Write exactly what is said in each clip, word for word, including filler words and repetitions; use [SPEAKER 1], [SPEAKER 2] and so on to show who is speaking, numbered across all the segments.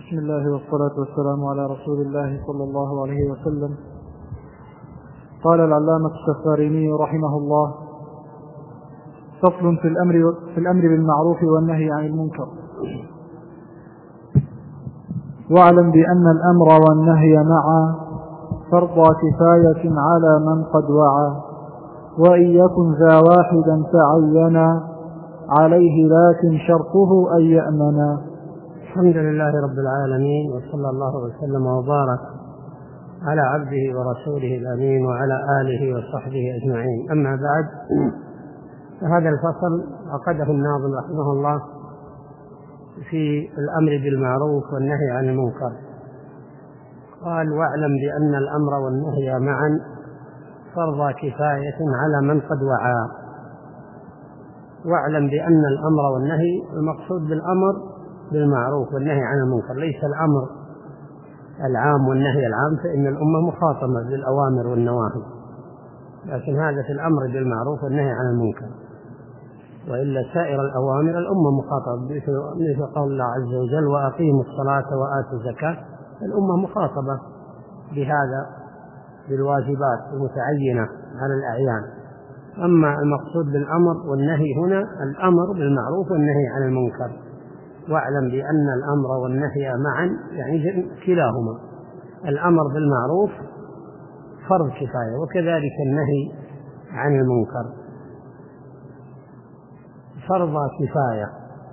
[SPEAKER 1] بسم الله والصلاة والسلام على رسول الله صلى الله عليه وسلم. قال العلامة السفاريني رحمه الله: فصل في الأمر, في الأمر بالمعروف والنهي عن المنكر. واعلم بأن الأمر والنهي معا فرض كفاية على من قد وعى، وإن يكن ذا واحدا تعينا عليه لكن شرطه أن يأمنا.
[SPEAKER 2] الحمد لله رب العالمين، وصلى الله وسلم وبارك على عبده ورسوله الأمين وعلى آله وصحبه أجمعين. أما بعد، فهذا الفصل عقده الناظم رحمه الله في الأمر بالمعروف والنهي عن المنكر. قال: واعلم بأن الأمر والنهي معا فرض كفاية على من قد وعى. واعلم بأن الأمر والنهي، المقصود بالأمر بالمعروف والنهي عن المنكر ليس الأمر العام والنهي العام، فإن الأمة مخاطبة بالأوامر والنواهي، لكن هذا في الأمر بالمعروف والنهي عن المنكر. وإلا سائر الأوامر الأمة مخاطبة، مثل قول الله عز وجل: وأقيموا الصلاة وآتوا الزكاة. الأمة مخاطبة بهذا، بالواجبات المتعينة على الأعيان. أما المقصود بالأمر والنهي هنا الأمر بالمعروف والنهي عن المنكر. واعلم بأن الأمر والنهي معا، يعني كلاهما. الأمر بالمعروف فرض كفاية، وكذلك النهي عن المنكر فرض كفاية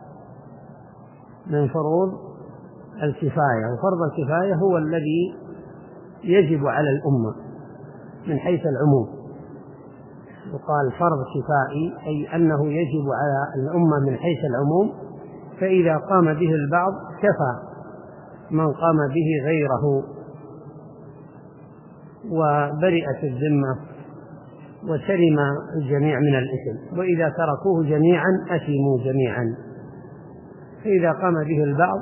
[SPEAKER 2] من فروض الكفاية. وفرض الكفاية هو الذي يجب على الأمة من حيث العموم. وقال فرض كفائي، أي أنه يجب على الأمة من حيث العموم، فإذا قام به البعض كفى من قام به غيره، وبرئت الذمة وسلم الجميع من الإثم. وإذا تركوه جميعا أثموا جميعا. فإذا قام به البعض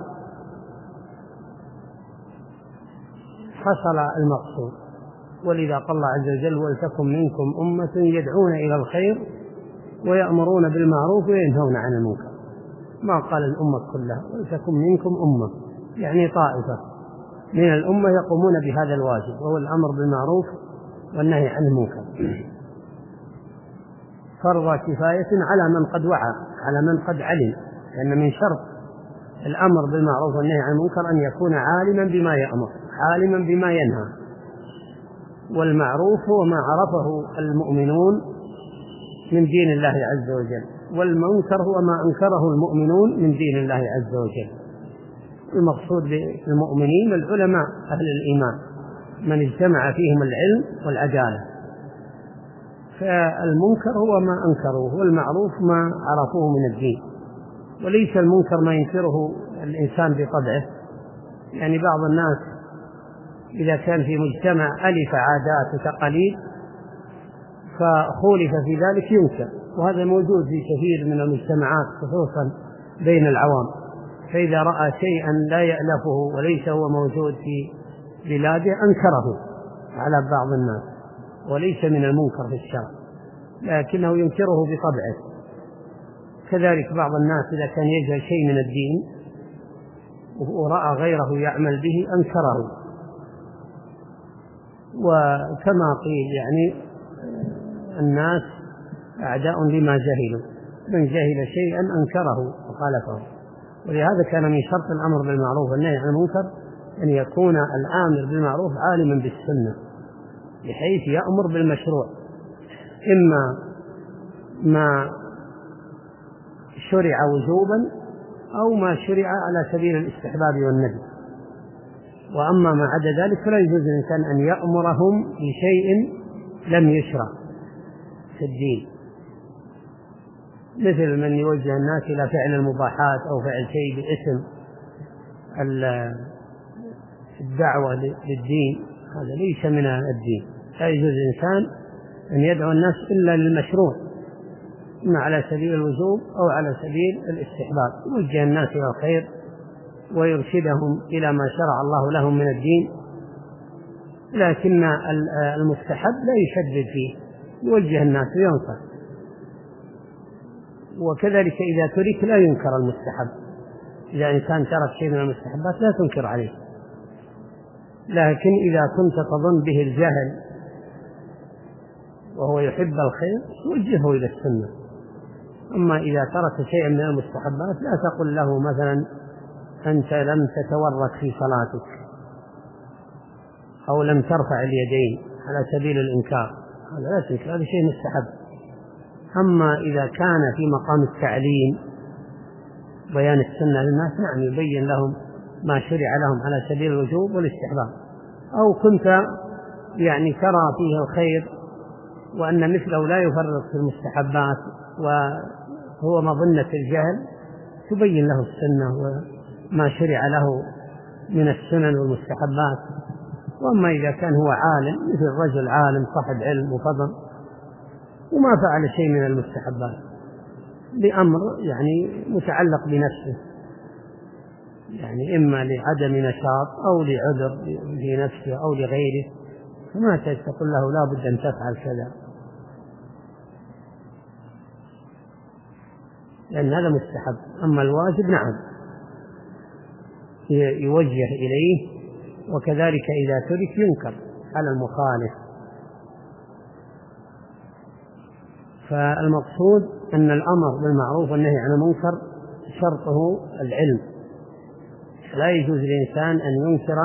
[SPEAKER 2] حصل المقصود. ولذا قال الله عز وجل: ولتكن منكم أمة يدعون إلى الخير ويأمرون بالمعروف وينهون عن المنكر. ما قال الأمة كلها، ولتكن منكم أمة، يعني طائفة من الأمة يقومون بهذا الواجب، وهو الأمر بالمعروف والنهي عن المنكر. فرض كفاية على من قد وعى، على من قد علم، لأن من شرط الأمر بالمعروف والنهي عن المنكر أن يكون عالما بما يأمر، عالما بما ينهى. والمعروف هو ما عرفه المؤمنون من دين الله عز وجل، والمنكر هو ما أنكره المؤمنون من دين الله عز وجل. المقصود بالمؤمنين العلماء أهل الإيمان، من اجتمع فيهم العلم والعدالة. فالمنكر هو ما أنكروه، والمعروف ما عرفوه من الدين. وليس المنكر ما ينكره الإنسان بطبعه. يعني بعض الناس إذا كان في مجتمع ألف عادات وتقاليد فخولف في ذلك ينكر، وهذا موجود في كثير من المجتمعات خصوصا بين العوام. فإذا رأى شيئا لا يألفه وليس هو موجود في بلاده أنكره على بعض الناس، وليس من المنكر في الشرع، لكنه ينكره بطبعه. كذلك بعض الناس إذا كان يجهل شيء من الدين ورأى غيره يعمل به أنكره. وكما قيل يعني الناس أعداء لما جهلوا، من جهل شيئا أنكره وخالفه. ولهذا كان من شرط الأمر بالمعروف والنهي عن المنكر أن يكون الآمر بالمعروف عالما بالسنة، بحيث يأمر بالمشروع، إما ما شرع وجوبا أو ما شرع على سبيل الاستحباب والندب. وأما ما عدا ذلك فلا يجوز للإنسان أن يأمرهم بشيء لم يشرع في الدين، مثل من يوجه الناس إلى فعل المباحات أو فعل شيء باسم الدعوة للدين. هذا ليس من الدين. لا يجوز للإنسان أن يدعو الناس إلا للمشروع، إما على سبيل الوجوب أو على سبيل الاستحباب، يوجه الناس إلى الخير ويرشدهم إلى ما شرع الله لهم من الدين. لكن المستحب لا يشدد فيه، يوجه الناس وينصح. وكذلك إذا ترك لا ينكر المستحب، إذا إنسان ترك شيء من المستحبات لا تنكر عليه، لكن إذا كنت تظن به الجهل وهو يحب الخير وجهه إلى السنة. أما إذا ترك شيئا من المستحبات لا تقل له مثلا أنت لم تتورك في صلاتك أو لم ترفع اليدين على سبيل الإنكار، هذا لا تنكر، هذا شيء مستحب. أما إذا كان في مقام التعليم بيان السنة للناس، نعم يبين لهم ما شرع لهم على سبيل الوجوب والاستحباب. أو كنت يعني ترى فيه الخير وأن مثله لا يفرط في المستحبات وهو مظنة الجهل، تبين له السنة وما شرع له من السنن والمستحبات. وأما إذا كان هو عالم مثل رجل عالم صاحب علم وفضل وما فعل شيء من المستحبات بأمر يعني متعلق بنفسه، يعني إما لعدم نشاط أو لعذر في نفسه أو لغيره، فما تقول له لا بد أن تفعل كذا، لأن هذا مستحب. أما الواجب نعم يوجه إليه، وكذلك إذا ترك ينكر على المخالف. فالمقصود أن الأمر بالمعروف والنهي عن المنكر شرطه العلم، لا يجوز للإنسان أن ينكر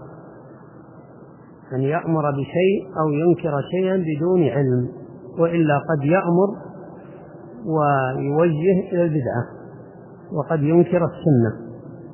[SPEAKER 2] أن يأمر بشيء أو ينكر شيئا بدون علم، وإلا قد يأمر ويوجه إلى البدعة وقد ينكر السنة.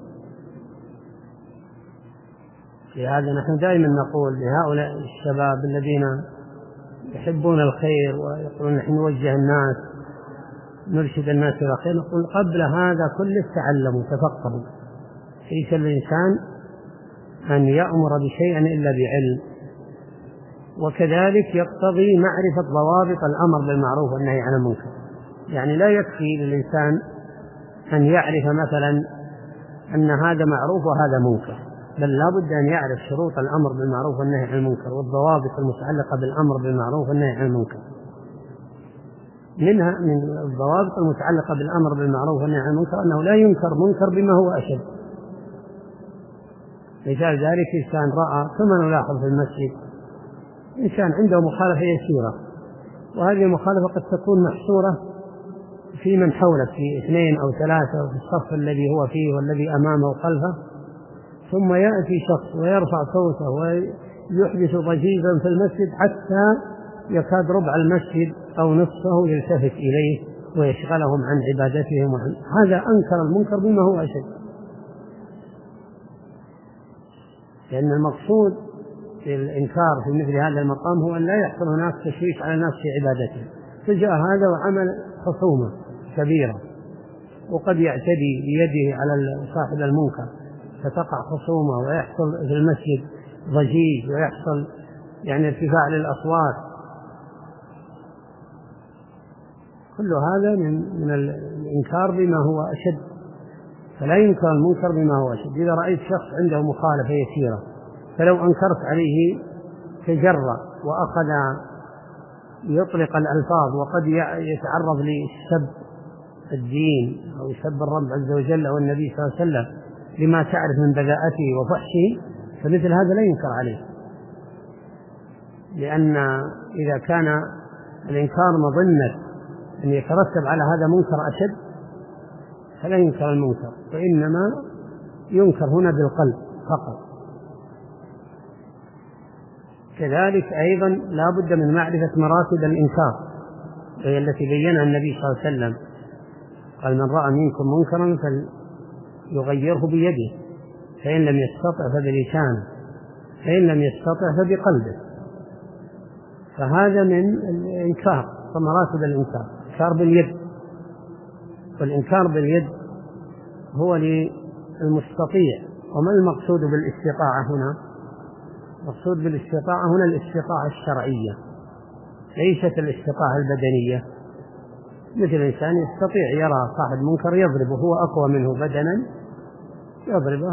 [SPEAKER 2] لهذا نحن دائما نقول لهؤلاء الشباب الذين يحبون الخير ويقولون نحن نوجه الناس نرشد الناس إلى الخير، نقول قبل هذا كله تعلموا تفقهوا، ليس الإنسان أن يأمر بشيء إلا بعلم. وكذلك يقتضي معرفة ضوابط الأمر بالمعروف والنهي عن المنكر، يعني لا يكفي للإنسان أن يعرف مثلا أن هذا معروف وهذا منكر، بل لا بد أن يعرف شروط الأمر بالمعروف والنهي عن المنكر والضوابط المتعلقة بالأمر بالمعروف والنهي عن المنكر. منها من الضوابط المتعلقة بالأمر بالمعروف والنهي عن المنكر أنه لا ينكر منكر بما هو أشد. مثال ذلك إنسان رأى كما نلاحظ في المسجد إنسان عنده مخالفة يسيرة، وهذه المخالفة قد تكون محصورة في من حوله في اثنين أو ثلاثة في الصف الذي هو فيه والذي أمامه وخلفه، ثم يأتي شخص ويرفع صوته ويحدث ضجيجا في المسجد حتى يكاد ربع المسجد أو نصفه يلتفت إليه ويشغلهم عن عبادتهم، هذا أنكر المنكر بما هو أشد. لأن المقصود في الإنكار في مثل هذا المقام هو أن لا يحصل هناك تشويش على الناس في عبادتهم. فجاء هذا وعمل خصومة كبيرة وقد يعتدي بيده على صاحب المنكر فتقع خصومة ويحصل في المسجد ضجيج ويحصل يعني ارتفاع للأصوات، كل هذا من من الإنكار بما هو أشد. فلا ينكر المنكر بما هو أشد. إذا رأيت شخص عنده مخالفة يسيرة فلو أنكرت عليه تجرأ وأخذ يطلق الألفاظ وقد يتعرض لسب الدين أو سب الرب عز وجل أو النبي صلى الله عليه وسلم لما تعرف من بذاءته وفحشه، فمثل هذا لا ينكر عليه، لأن إذا كان الإنكار مظنة أن يترتب على هذا منكر أشد فلا ينكر المنكر، وإنما ينكر هنا بالقلب فقط. كذلك أيضا لا بد من معرفة مراتب الإنكار وهي التي بينها النبي صلى الله عليه وسلم، قال من رأى منكم منكرا فليغيره بيده، فإن لم يستطع فبلسانه، فإن لم يستطع فبقلبه. فهذا من الإنكار، فمراتب الإنكار إنكار باليد، والإنكار باليد هو للمستطيع. وما المقصود بالاستطاعة هنا؟ المقصود بالاستطاعة هنا الاستطاعة الشرعية ليست الاستطاعة البدنية. مثل الإنسان يستطيع يرى صاحب منكر يضربه، هو أقوى منه بدنا يضربه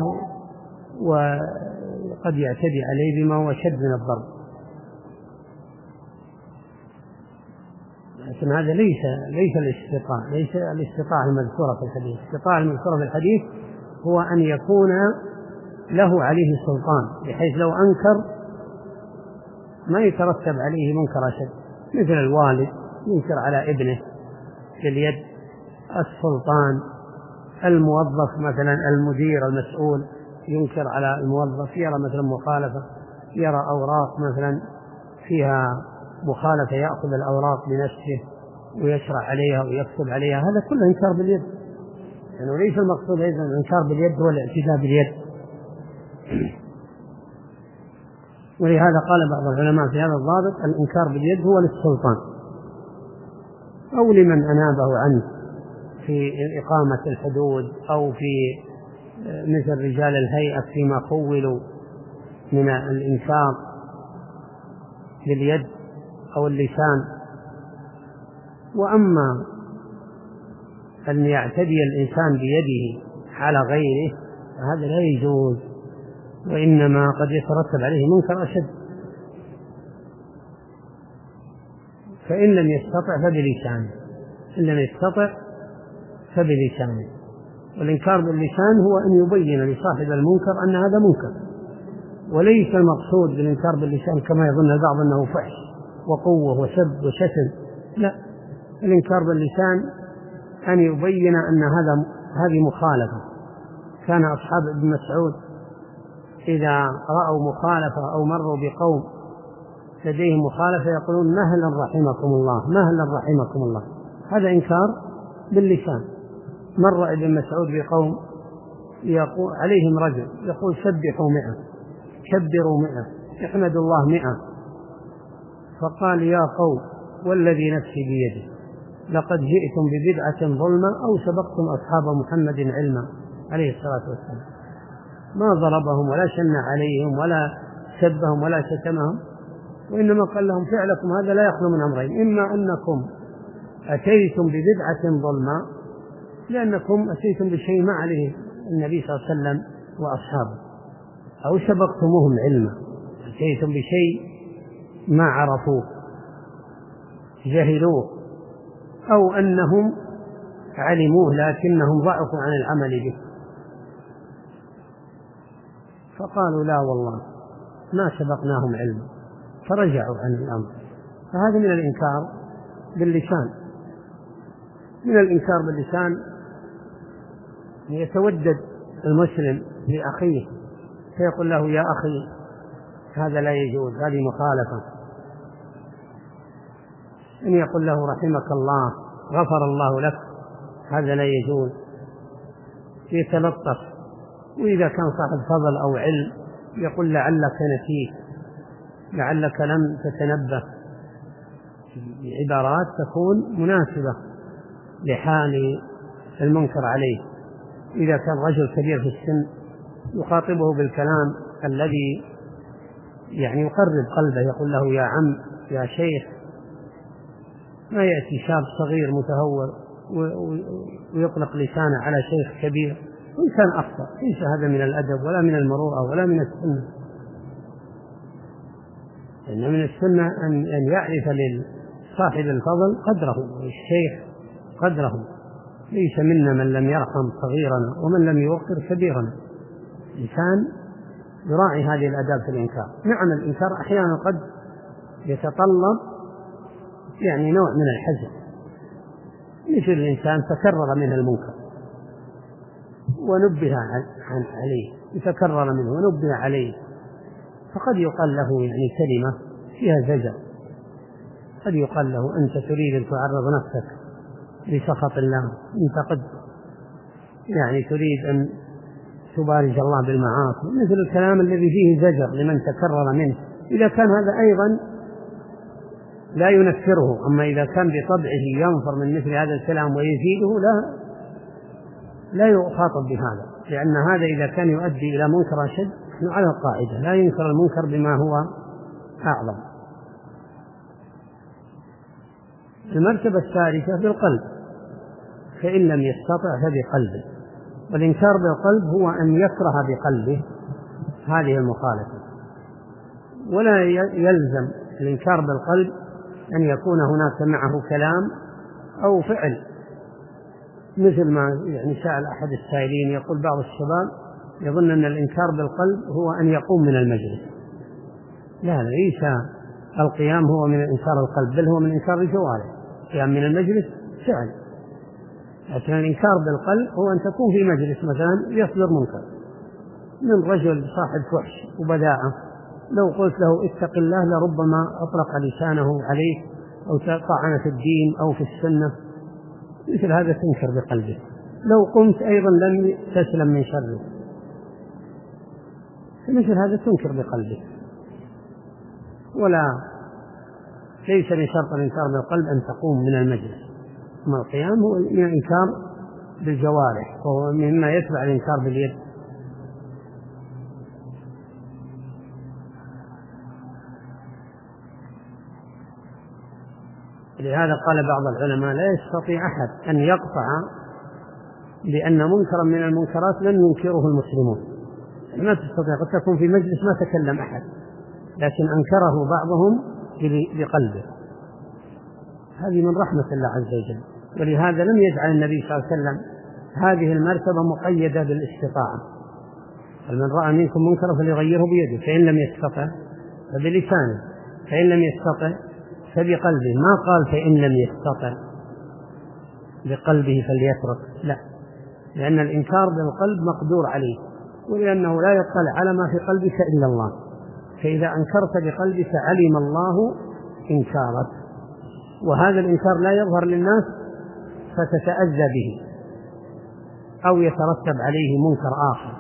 [SPEAKER 2] وقد يعتدي عليه بما هو شد من الضرب، لكن هذا ليس ليس الاستطاعة، ليس الاستطاعة المذكورة في الحديث. الاستطاعة المذكورة في الحديث هو أن يكون له عليه سلطان، بحيث لو أنكر ما يترتب عليه منكر أشد، مثل الوالد ينكر على ابنه باليد، السلطان، الموظف مثلا المدير المسؤول ينكر على الموظف، يرى مثلا مخالفة، يرى أوراق مثلا فيها مخالفة يأخذ الأوراق بنفسه ويشرح عليها ويكتب عليها، هذا كله إنكار باليد. يعني ليس المقصود أيضا الإنكار باليد هو الاعتداء باليد. ولهذا قال بعض العلماء في هذا الضابط: الإنكار باليد هو للسلطان أو لمن أنابه عنه في إقامة الحدود، أو في مثل رجال الهيئة فيما خولوا من الإنكار باليد أو اللسان. وأما أن يعتدي الإنسان بيده على غيره فهذا لا يجوز، وإنما قد يترتب عليه منكر أشد. فإن لم يستطع فبلسانه، إن لم يستطع فبلسانه. والإنكار باللسان هو أن يبين لصاحب المنكر أن هذا منكر، وليس المقصود بالإنكار باللسان كما يظن البعض أنه فحش وقوة وسب وشتم، لا، الإنكار باللسان أن يبين أن هذا هذه مخالفة. كان أصحاب ابن مسعود إذا رأوا مخالفة أو مروا بقوم لديهم مخالفة يقولون: مهلا رحمكم الله، مهلا رحمكم الله. هذا إنكار باللسان. مر ابن مسعود بقوم يقول عليهم رجل يقول: سبحوا مئة، كبروا مئة، احمدوا الله مئة. فقال: يا قوم والذي نفسي بيده لقد جئتم ببدعة ظلمة أو سبقتم أصحاب محمد علما عليه الصلاة والسلام. ما ضربهم ولا شن عليهم ولا سبهم ولا شتمهم، وإنما قال لهم: فعلكم هذا لا يخلو من أمرين: إما أنكم أتيتم ببدعة ظلمة لأنكم أتيتم بشيء ما عليه النبي صلى الله عليه وسلم وأصحابه، أو سبقتموهم علما، أتيتم بشيء ما عرفوه جهلوه، أو أنهم علموه لكنهم ضعفوا عن العمل به. فقالوا: لا والله ما سبقناهم علما، فرجعوا عن الأمر. فهذا من الإنكار باللسان. من الإنكار باللسان يتودد المسلم لأخيه فيقول له: يا أخي هذا لا يجوز، هذه مخالفة. إن يقول له: رحمك الله، غفر الله لك، هذا لا يجوز. يتلطف. وإذا كان صاحب فضل أو علم يقول: لعلك نسيت، لعلك لم تتنبه، بعبارات تكون مناسبة لحال المنكر عليه. إذا كان رجل كبير في السن يخاطبه بالكلام الذي يعني يقرب قلبه، يقول له: يا عم، يا شيخ. ما يأتي شاب صغير متهور ويطلق لسانه على شيخ كبير، وإن كان أخطأ، ليس هذا من الأدب ولا من المروءة ولا من السنة. إن من السنة أن يعرف لصاحب الفضل قدره، والشيخ قدره. ليس منا من لم يرحم صغيرنا ومن لم يوقر كبيرنا. الإنسان يراعي هذه الآداب في الإنكار. نعم، الإنكار أحيانا قد يتطلب يعني نوع من الحزم، مثل الإنسان تكرر منه المنكر ونبه عليه، يتكرر منه ونبه عليه، فقد يقال له يعني كلمة فيها زجر. قد يقال له: أنت تريد أن تعرض نفسك لسخط الله، أنت قد يعني تريد أن تبارز الله بالمعاصي، مثل الكلام الذي فيه زجر لمن تكرر منه. إذا كان هذا أيضا لا ينفره. أما إذا كان بطبعه ينفر من مثل هذا الكلام ويزيده، لا لا يخاطب بهذا، لأن هذا إذا كان يؤدي إلى منكر أشد، نحن على القاعدة لا ينكر المنكر بما هو أعظم. المرتبة الثالثة بالقلب، فإن لم يستطع فبقلبه. والإنكار بالقلب هو أن يكره بقلبه هذه المخالفة، ولا يلزم الإنكار بالقلب أن يكون هناك معه كلام أو فعل، مثل ما يعني سأل أحد السائلين يقول بعض الشباب يظن أن الإنكار بالقلب هو أن يقوم من المجلس. لا، ليس القيام هو من إنكار القلب، بل هو من إنكار الجوارح. قيام من المجلس فعل، لكن الإنكار بالقلب هو أن تكون في مجلس مثلا يصدر منكر من رجل صاحب فحش وبداعة، لو قلت له اتق الله لربما أطلق لسانه عليه أو طعن في الدين أو في السنة، مثل هذا تنكر بقلبه. لو قمت أيضا لم تسلم من شره، مثل هذا تنكر بقلبه. ولا ليس من شرط الإنكار بالقلب أن تقوم من المجلس، أما القيام هو من الإنكار بالجوارح، وهو مما يتبع الإنكار باليد. لهذا قال بعض العلماء لا يستطيع أحد أن يقطع بأن منكرا من المنكرات لن ينكره المسلمون. ما تستطيع، قد تكون في مجلس ما تكلم أحد لكن أنكره بعضهم بقلبه، هذه من رحمة الله عز وجل. ولهذا لم يجعل النبي صلى الله عليه وسلم هذه المرتبة مقيدة بالاستطاعة، فمن رأى منكم منكرا فليغيره بيده، فإن لم يستطع فبلسانه، فإن لم يستطع فبقلبه. ما قال فإن لم يستطع بقلبه فليترك، لا، لأن الإنكار بالقلب مقدور عليه، ولأنه لا يطلع على ما في قلبك إلا الله، فإذا أنكرت بقلبك علم الله إنكارك، وهذا الإنكار لا يظهر للناس فتتأذى به أو يترتب عليه منكر آخر.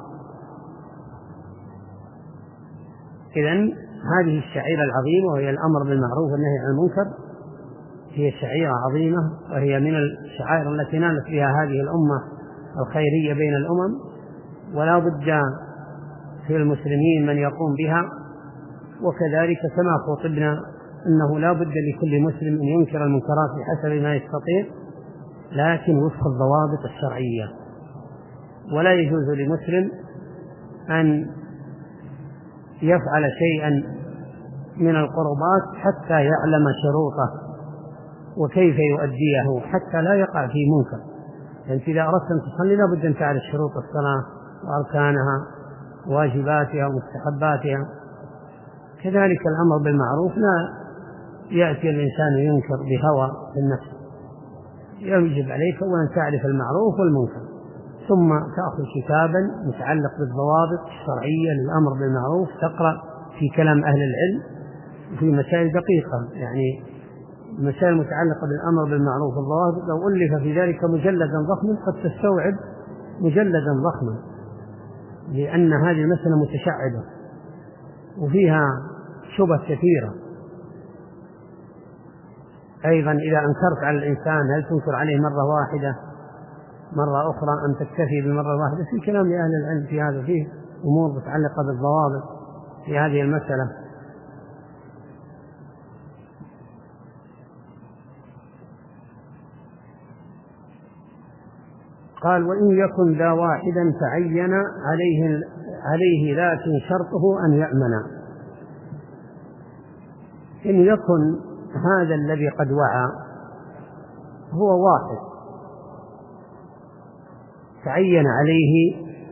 [SPEAKER 2] إذن هذه الشعيرة العظيمة وهي الأمر بالمعروف والنهي عن المنكر هي شعيرة عظيمة، وهي من الشعائر التي نالت بها هذه الأمة الخيرية بين الأمم، ولا بد في المسلمين من يقوم بها. وكذلك كما خطبنا أنه لا بد لكل مسلم أن ينكر المنكرات بحسب ما يستطيع، لكن وفق الضوابط الشرعية. ولا يجوز لمسلم أن يفعل شيئا من القربات حتى يعلم شروطه وكيف يؤديه حتى لا يقع في منكر. يعني إذا أردت أن تصلي لا بد أن تعرف شروط الصلاة وأركانها واجباتها ومستحباتها. كذلك الأمر بالمعروف لا يأتي الإنسان ينكر بهوى في النفس، يجب عليك أن تعرف المعروف والمنكر، ثم تأخذ كتابا متعلق بالضوابط الشرعية للأمر بالمعروف، تقرأ في كلام أهل العلم في مسائل دقيقة، يعني مسائل متعلقة بالأمر بالمعروف والضوابط. لو ألف في ذلك مجلدا ضخما قد تستوعب مجلدا ضخما، لأن هذه المسألة متشعبة وفيها شبه كثيرة. أيضا إذا أنكرت على الإنسان هل تنكر عليه مرة واحدة مرة أخرى أم تكتفي بمرة واحدة؟ في كلام لأهل العلم في هذا، فيه أمور متعلقة بالضوابط في هذه المسألة. قال وإن يكن ذا واحدا تعين عليه, عليه لكن شرطه أن يأمن. إن يكن هذا الذي قد وعى هو واحد تعين عليه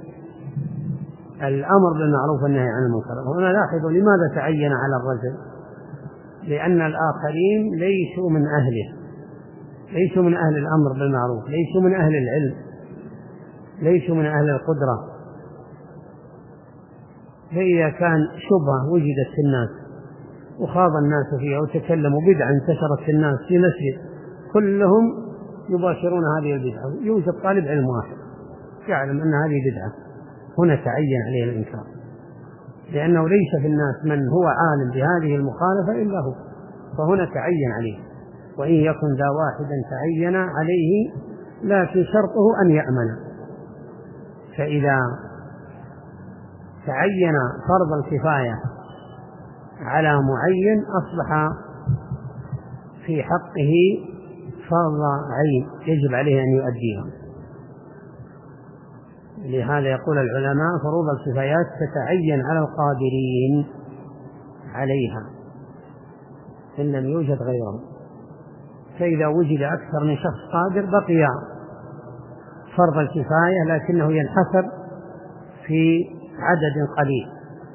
[SPEAKER 2] الأمر بالمعروف والنهي عن المنكر. هنا لاحظوا لماذا تعين على الرجل؟ لأن الآخرين ليسوا من أهله، ليسوا من أهل الأمر بالمعروف، ليسوا من أهل العلم، ليسوا من أهل القدرة. فإذا كان شبهة وجدت في الناس وخاض الناس فيها وتكلموا بدعة انتشرت في الناس في مسجد كلهم يباشرون هذه البدعة، يوجد طالب علم واحد يعلم أن هذه بدعة، هنا تعين عليه الإنكار، لأنه ليس في الناس من هو عالم بهذه المخالفة إلا هو، فهنا تعين عليه. وإن يكن ذا واحدا تعين عليه لكن شرطه أن يأمن. فإذا تعين فرض الكفاية على معين أصبح في حقه فرض عين يجب عليه أن يؤديها. لهذا يقول العلماء فروض الكفايات تتعين على القادرين عليها إن لم يوجد غيرهم. فإذا وجد أكثر من شخص قادر بقي فرض الكفاية، لكنه ينحصر في عدد قليل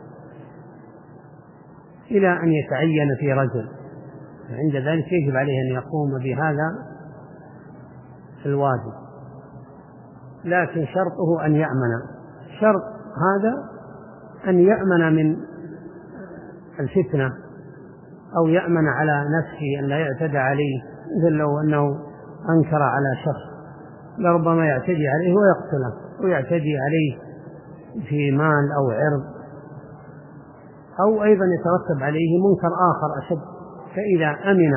[SPEAKER 2] إلى أن يتعين في رجل، عند ذلك يجب عليه أن يقوم بهذا الواجب، لكن شرطه أن يأمن. شرط هذا أن يأمن من الفتنة، أو يأمن على نفسه أن لا يعتدى عليه، مثل لو أنه أنكر على شخص لربما يعتدي عليه ويقتله، ويعتدي عليه في مال أو عرض، أو أيضا يترتب عليه منكر آخر أشد. فإذا أمن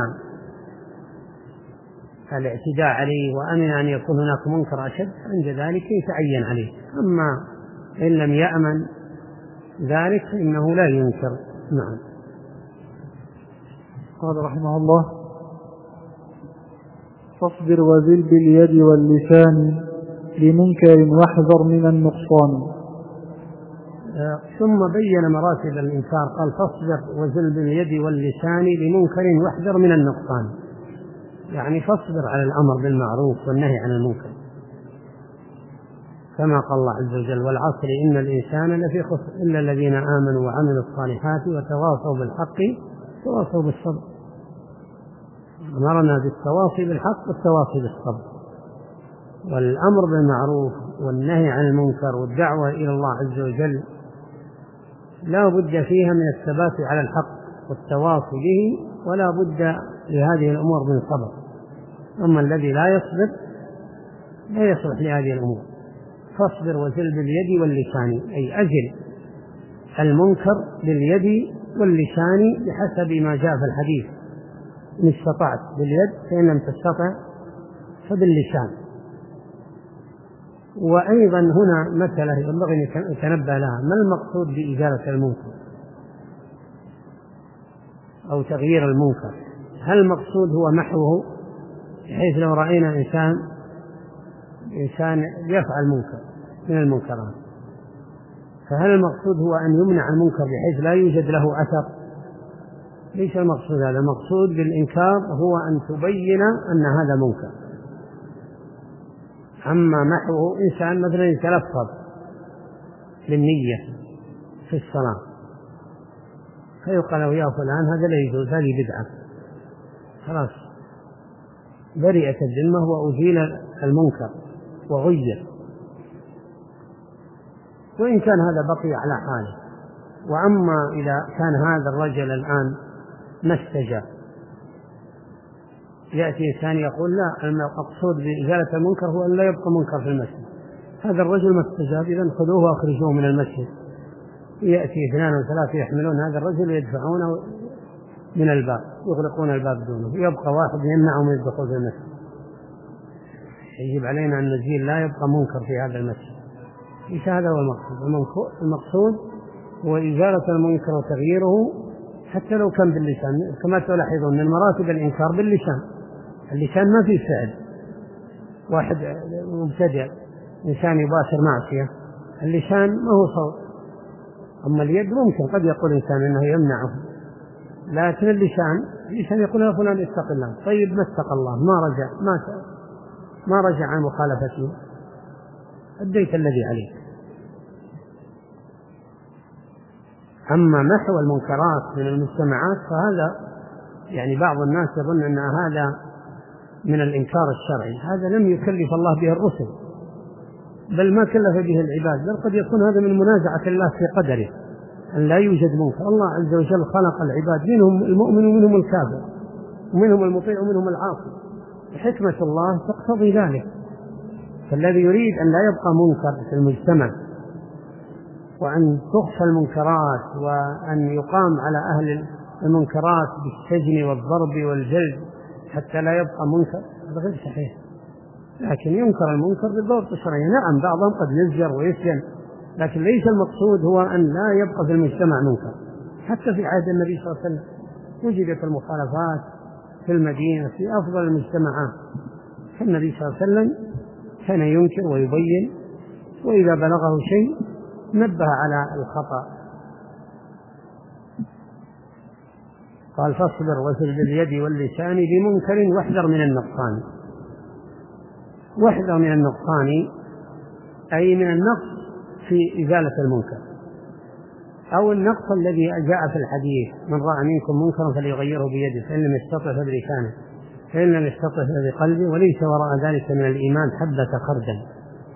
[SPEAKER 2] الاعتداء عليه وأمن أن يكون هناك منكر أشد، عند ذلك يتعين عليه. أما إن لم يأمن ذلك فإنه لا ينكر. نعم.
[SPEAKER 1] قال رحمه الله: فاصبر وذل باليد واللسان لمنكر واحذر من النقصان.
[SPEAKER 2] ثم بين مراتب الإنكار، قال: فاصبر وذل باليد واللسان لمنكر واحذر من النقصان، يعني فاصبر على الأمر بالمعروف والنهي عن المنكر، كما قال الله عز وجل: والعصر إن الإنسان لفي خسر إلا الذين آمنوا وعملوا الصالحات وتواصوا بالحق وتواصوا بالصبر. أمرنا بالتواصي بالحق والتواصي بالصبر، والأمر بالمعروف والنهي عن المنكر والدعوة إلى الله عز وجل لا بد فيها من الثبات على الحق والتواصي به، ولا بد لهذه الأمور من صبر. أما الذي لا يصبر لا يصلح لهذه الأمور. فاصبر وذل باليد واللسان، أي أزل المنكر باليد واللسان بحسب ما جاء في الحديث: إن استطعت باليد فإن لم تستطع فباللسان. وأيضا هنا مسألة ينبغي أن يتنبه لها: ما المقصود بإزالة المنكر أو تغيير المنكر؟ هل المقصود هو محوه، بحيث لو رأينا إنسان إنسان يفعل منكر من المنكرات، فهل المقصود هو أن يمنع المنكر بحيث لا يوجد له أثر؟ ليس المقصود هذا. المقصود بالإنكار هو أن تبين أن هذا منكر. أما محوه، إنسان مثلا يتلفظ للنية في الصلاة فيقال له: يا فلان هذا لا يجوز، هذه بدعة، خلاص برئت الذمة وأزيل المنكر وغير، وإن كان هذا بقي على حاله. وأما إذا كان هذا الرجل الآن ما استجاب، يأتي إنسان يقول: لا، المقصود بإزالة المنكر هو أن لا يبقى منكر في المسجد، هذا الرجل ما استجاب، إذن خذوه وأخرجوه من المسجد. يأتي اثنان وثلاثة يحملون هذا الرجل ويدفعونه من الباب، يغلقون الباب دونه، يبقى واحد يمنعه من الدخول في المسجد. يجب علينا أن نزيل، لا يبقى منكر في هذا المسجد. ليس هذا هو المقصود. المقصود هو إزالة المنكر وتغييره، حتى لو كان باللسان، كما تلاحظون من مراتب الإنكار باللسان. اللسان ما فيه فعل، واحد مبتدع إنسان يباشر معصية، اللسان ما هو صوت. أما اليد ممكن قد يقول إنسان إنه يمنعه، لكن اللسان اللسان يقول: يا فلان اتق الله. طيب ما اتق الله، ما رجع ما ما رجع عن مخالفته، أديت الذي عليك. أما محو المنكرات من المجتمعات فهذا يعني بعض الناس يظن أن هذا من الإنكار الشرعي، هذا لم يكلف الله به الرسل، بل ما كلف به العباد، بل قد يكون هذا من منازعة الله في قدره أن لا يوجد منكر. الله عز وجل خلق العباد، منهم المؤمن ومنهم الكافر، ومنهم المطيع ومنهم العاصي، حكمة الله تقتضي ذلك. فالذي يريد أن لا يبقى منكر في المجتمع، وأن تخفى المنكرات، وأن يقام على أهل المنكرات بالسجن والضرب والجلد حتى لا يبقى منكر، هذا غير صحيح. لكن ينكر المنكر بالضبط الشرعي. نعم بعضهم قد يزجر ويسجن، لكن ليس المقصود هو أن لا يبقى في المجتمع منكر. حتى في عهد النبي صلى الله عليه وسلم وجدت المخالفات في المدينة في أفضل المجتمعات، فالنبي صلى الله عليه وسلم كان ينكر ويبين، وإذا بلغه شيء نبه على الخطأ. قال: فاصبر وذل باليد واللسان لمنكر واحذر من النقصان. واحذر من النقصان أي من النقص في إزالة المنكر، أو النقص الذي جاء في الحديث: من رأى منكم منكرا فليغيره بيده، فإن لم يستطع فبلسانه، فإن لم يستطع فبقلبه، وليس وراء ذلك من الإيمان حبة خردل.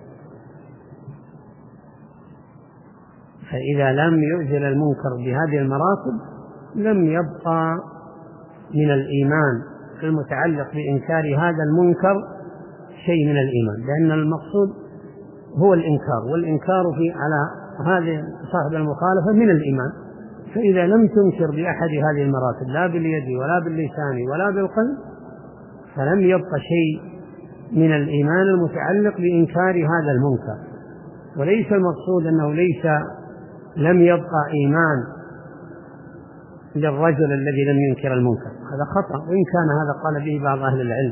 [SPEAKER 2] فإذا لم يؤزل المنكر بهذه المراتب لم يبقى من الإيمان المتعلق بإنكار هذا المنكر شيء من الإيمان، لأن المقصود هو الإنكار، والإنكار في على هذه صاحب المخالفة من الإيمان. فإذا لم تنكر بأحد هذه المراتب لا باليد ولا باللسان ولا بالقلب فلم يبقى شيء من الإيمان المتعلق بإنكار هذا المنكر. وليس المقصود أنه ليس لم يبقى إيمان للرجل الذي لم ينكر المنكر، هذا خطأ، وإن كان هذا قال به بعض أهل العلم،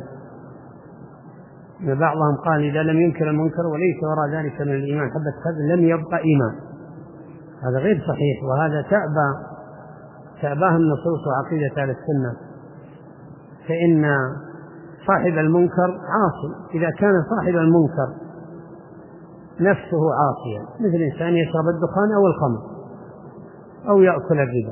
[SPEAKER 2] بعضهم قال إذا لم ينكر المنكر وليس وراء ذلك من الإيمان حبة خردل لم يبقى إيمان، هذا غير صحيح، وهذا تعبى تعباه النصوص وعقيدة أهل السنة. فإن صاحب المنكر عاصي، إذا كان صاحب المنكر نفسه عاصيا، مثل إنسان يشرب الدخان أو الخمر أو يأكل الربا،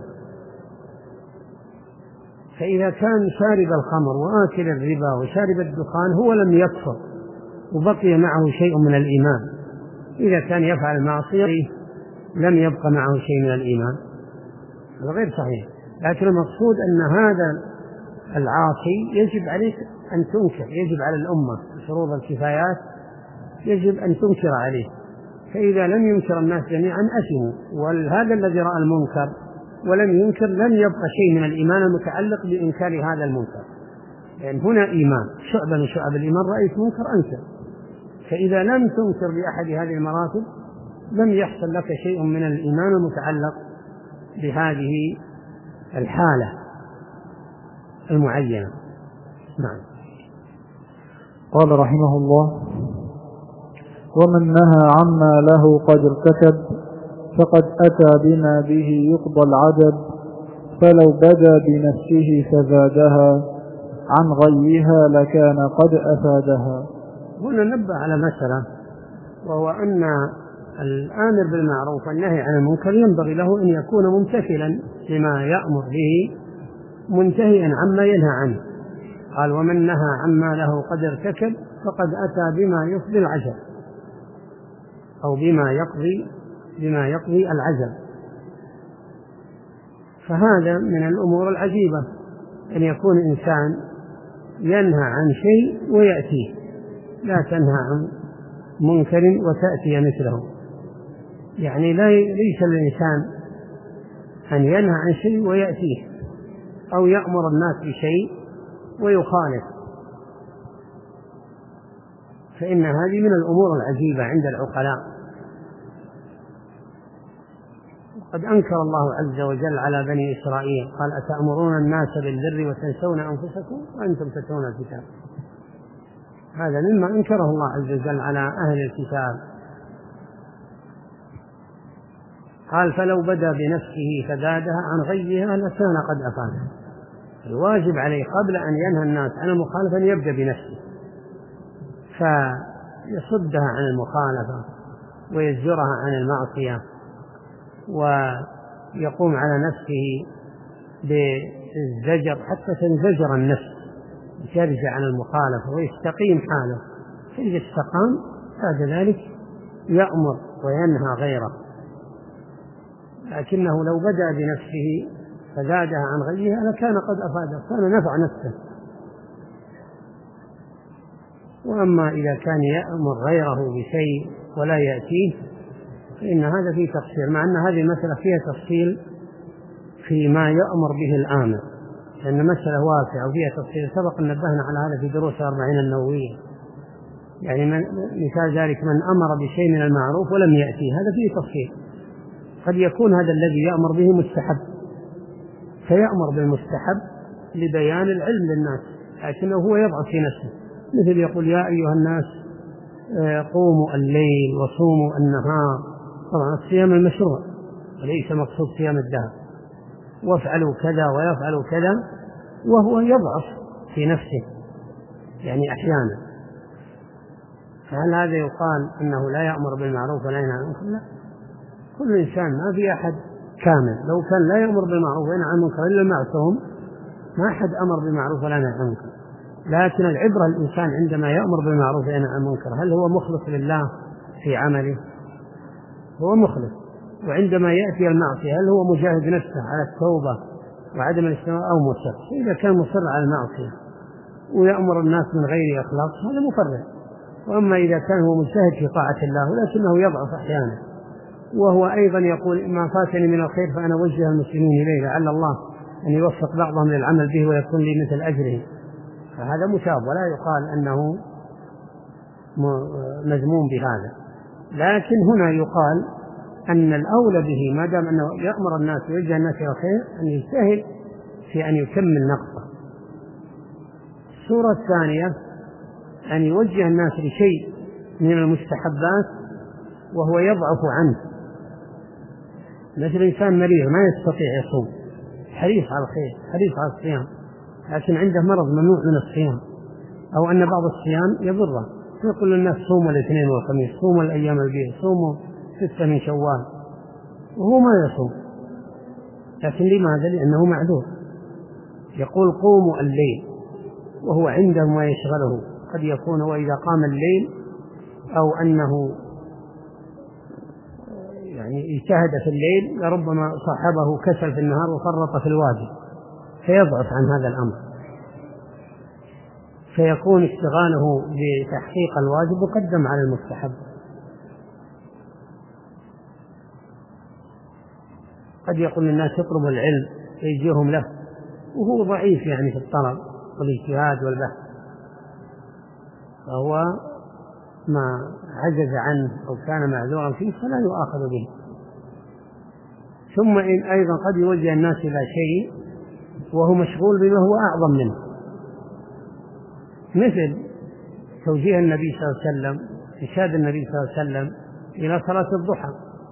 [SPEAKER 2] فإذا كان شارب الخمر وآكل الربا وشارب الدخان هو لم يكفر وبقي معه شيء من الإيمان، إذا كان يفعل معصية لم يبقى معه شيء من الإيمان، هذا غير صحيح. لكن المقصود أن هذا العاصي يجب عليك أن تنكر، يجب على الأمة شروط الكفايات يجب أن تنكر عليه، فإذا لم ينكر الناس جميعا أثموا، وهذا الذي رأى المنكر ولم ينكر لن يبقى شيء من الإيمان المتعلق بإنكار هذا المنكر، لأن يعني هنا إيمان شعبة من شعب الإيمان، رأيت منكر أنكر، فإذا لم تنكر بأحد هذه المراتب لم يحصل لك شيء من الإيمان المتعلق بهذه الحالة المعينة. نعم.
[SPEAKER 1] قال رحمه الله: ومن نهى عما له قد ارتكب فقد أتى بما به يقضى العدد، فلو بدا بنفسه فزادها عن غيها لكان قد أفادها.
[SPEAKER 2] هنا نبه على مسألة، وهو أن الآمر بالمعروف والنهي عن المنكر ينبغي له أن يكون ممتثلا لما يأمر به منتهيا عما ينهى عنه. قال: ومن نهى عما له قد ارتكب فقد أتى بما يقضي العجل، أو بما يقضي بما يقضي العجل. فهذا من الأمور العجيبة أن يكون إنسان ينهى عن شيء ويأتيه، لا تنهى عن منكر وتأتي مثله، يعني لا ليس للإنسان أن ينهى عن شيء ويأتيه، أو يأمر الناس بشيء ويخالف، فإن هذه من الأمور العجيبة عند العقلاء. قد أنكر الله عز وجل على بني إسرائيل، قال: أتأمرون الناس بالبر وتنسون أنفسكم وأنتم تتلون الكتاب. هذا مما أنكره الله عز وجل على أهل الكتاب. قال: فلو بدا بنفسه فزادها عن غيها لكان قد أفادها. الواجب عليه قبل أن ينهى الناس عن المخالفة أن يبدأ بنفسه، فيصدها عن المخالفة ويزجرها عن المعصية، ويقوم على نفسه بالزجر حتى تنزجر النفس يرجع عن المخالفة ويستقيم حاله، فإذا استقام بعد ذلك يأمر وينهى غيره. لكنه لو بدأ بنفسه فزادها عن غيرها لكان قد أفاده، كان نفع نفسه. وأما إذا كان يأمر غيره بشيء ولا يأتيه فإن هذا فيه تفصيل، مع أن هذه المسألة فيها تفصيل فيما يأمر به الآمر، لأن مسألة واسعة وفيها تفصيل، سبق أن نبهنا على هذا في دروس أربعين النووية. يعني مثال ذلك من أمر بشيء من المعروف ولم يأتيه، هذا فيه تفصيل. قد يكون هذا الذي يأمر به مستحب فيأمر بالمستحب لبيان العلم للناس، لكنه هو يضعف في نفسه، مثل يقول: يا أيها الناس قوموا الليل وصوموا النهار، طبعا الصيام المشروع وليس مقصود صيام الدهر، وافعلوا كذا ويفعلوا كذا، وهو يضعف في نفسه يعني أحيانا. فهل هذا يقال أنه لا يأمر بالمعروف ولا ينهى عن المنكر؟ لا، كل إنسان، ما في أحد كامل. لو كان لا يأمر بالمعروف وينهى عن المنكر إلا المعصوم ما أحد أمر بالمعروف ولا نهى عن المنكر. لكن العبرة الإنسان عندما يأمر بالمعروف وينهى عن المنكر هل هو مخلص لله في عمله؟ هو مخلص. وعندما يأتي المعصية هل هو مجاهد نفسه على التوبة وعدم الاستمرار أو مصر؟ إذا كان مصر على المعصية ويأمر الناس من غير إخلاص هذا مفرط. وأما إذا كان هو مجتهد في طاعة الله ولكنه يضعف أحيانا، وهو أيضا يقول ما فاتني من الخير فأنا وجه المسلمين إليه لعل الله أن يوفق بعضهم للعمل به ويكون لي مثل أجره، فهذا متاب ولا يقال أنه مذموم بهذا. لكن هنا يقال أن الأولى به ما دام أنه يأمر الناس ويوجه الناس إلى الخير أن يجتهد في أن يكمل نقصه. الصورة الثانية أن يوجه الناس لشيء من المستحبات وهو يضعف عنه، مثل إنسان مريض ما يستطيع يصوم، حريص على الخير، حريص على الصيام، لكن عنده مرض ممنوع من الصيام، أو أن بعض الصيام يضره، يقول للناس صوموا الاثنين والخميس، صوموا الأيام البيض، صوموا ستة من شوال، وهو ما يصوم. لكن لماذا؟ لأنه معذور. يقول قوموا الليل وهو عنده ما يشغله، قد يكون وإذا قام الليل أو أنه يعني اجتهد في الليل لربما صاحبه كسل في النهار وفرط في الواجب فيضعف عن هذا الأمر، فيكون اشتغاله بتحقيق الواجب مقدم على المستحب. قد يقول الناس يطلبوا العلم فيجيهم له وهو ضعيف يعني في الطلب والاجتهاد والبحث، فهو ما عجز عنه أو كان معذورا فيه فلا يؤاخذ به. ثم إن أيضا قد يوجه الناس إلى شيء وهو مشغول بما هو أعظم منه، مثل توجيه النبي صلى الله عليه وسلم، إرشاد النبي صلى الله عليه وسلم إلى صلاة الضحى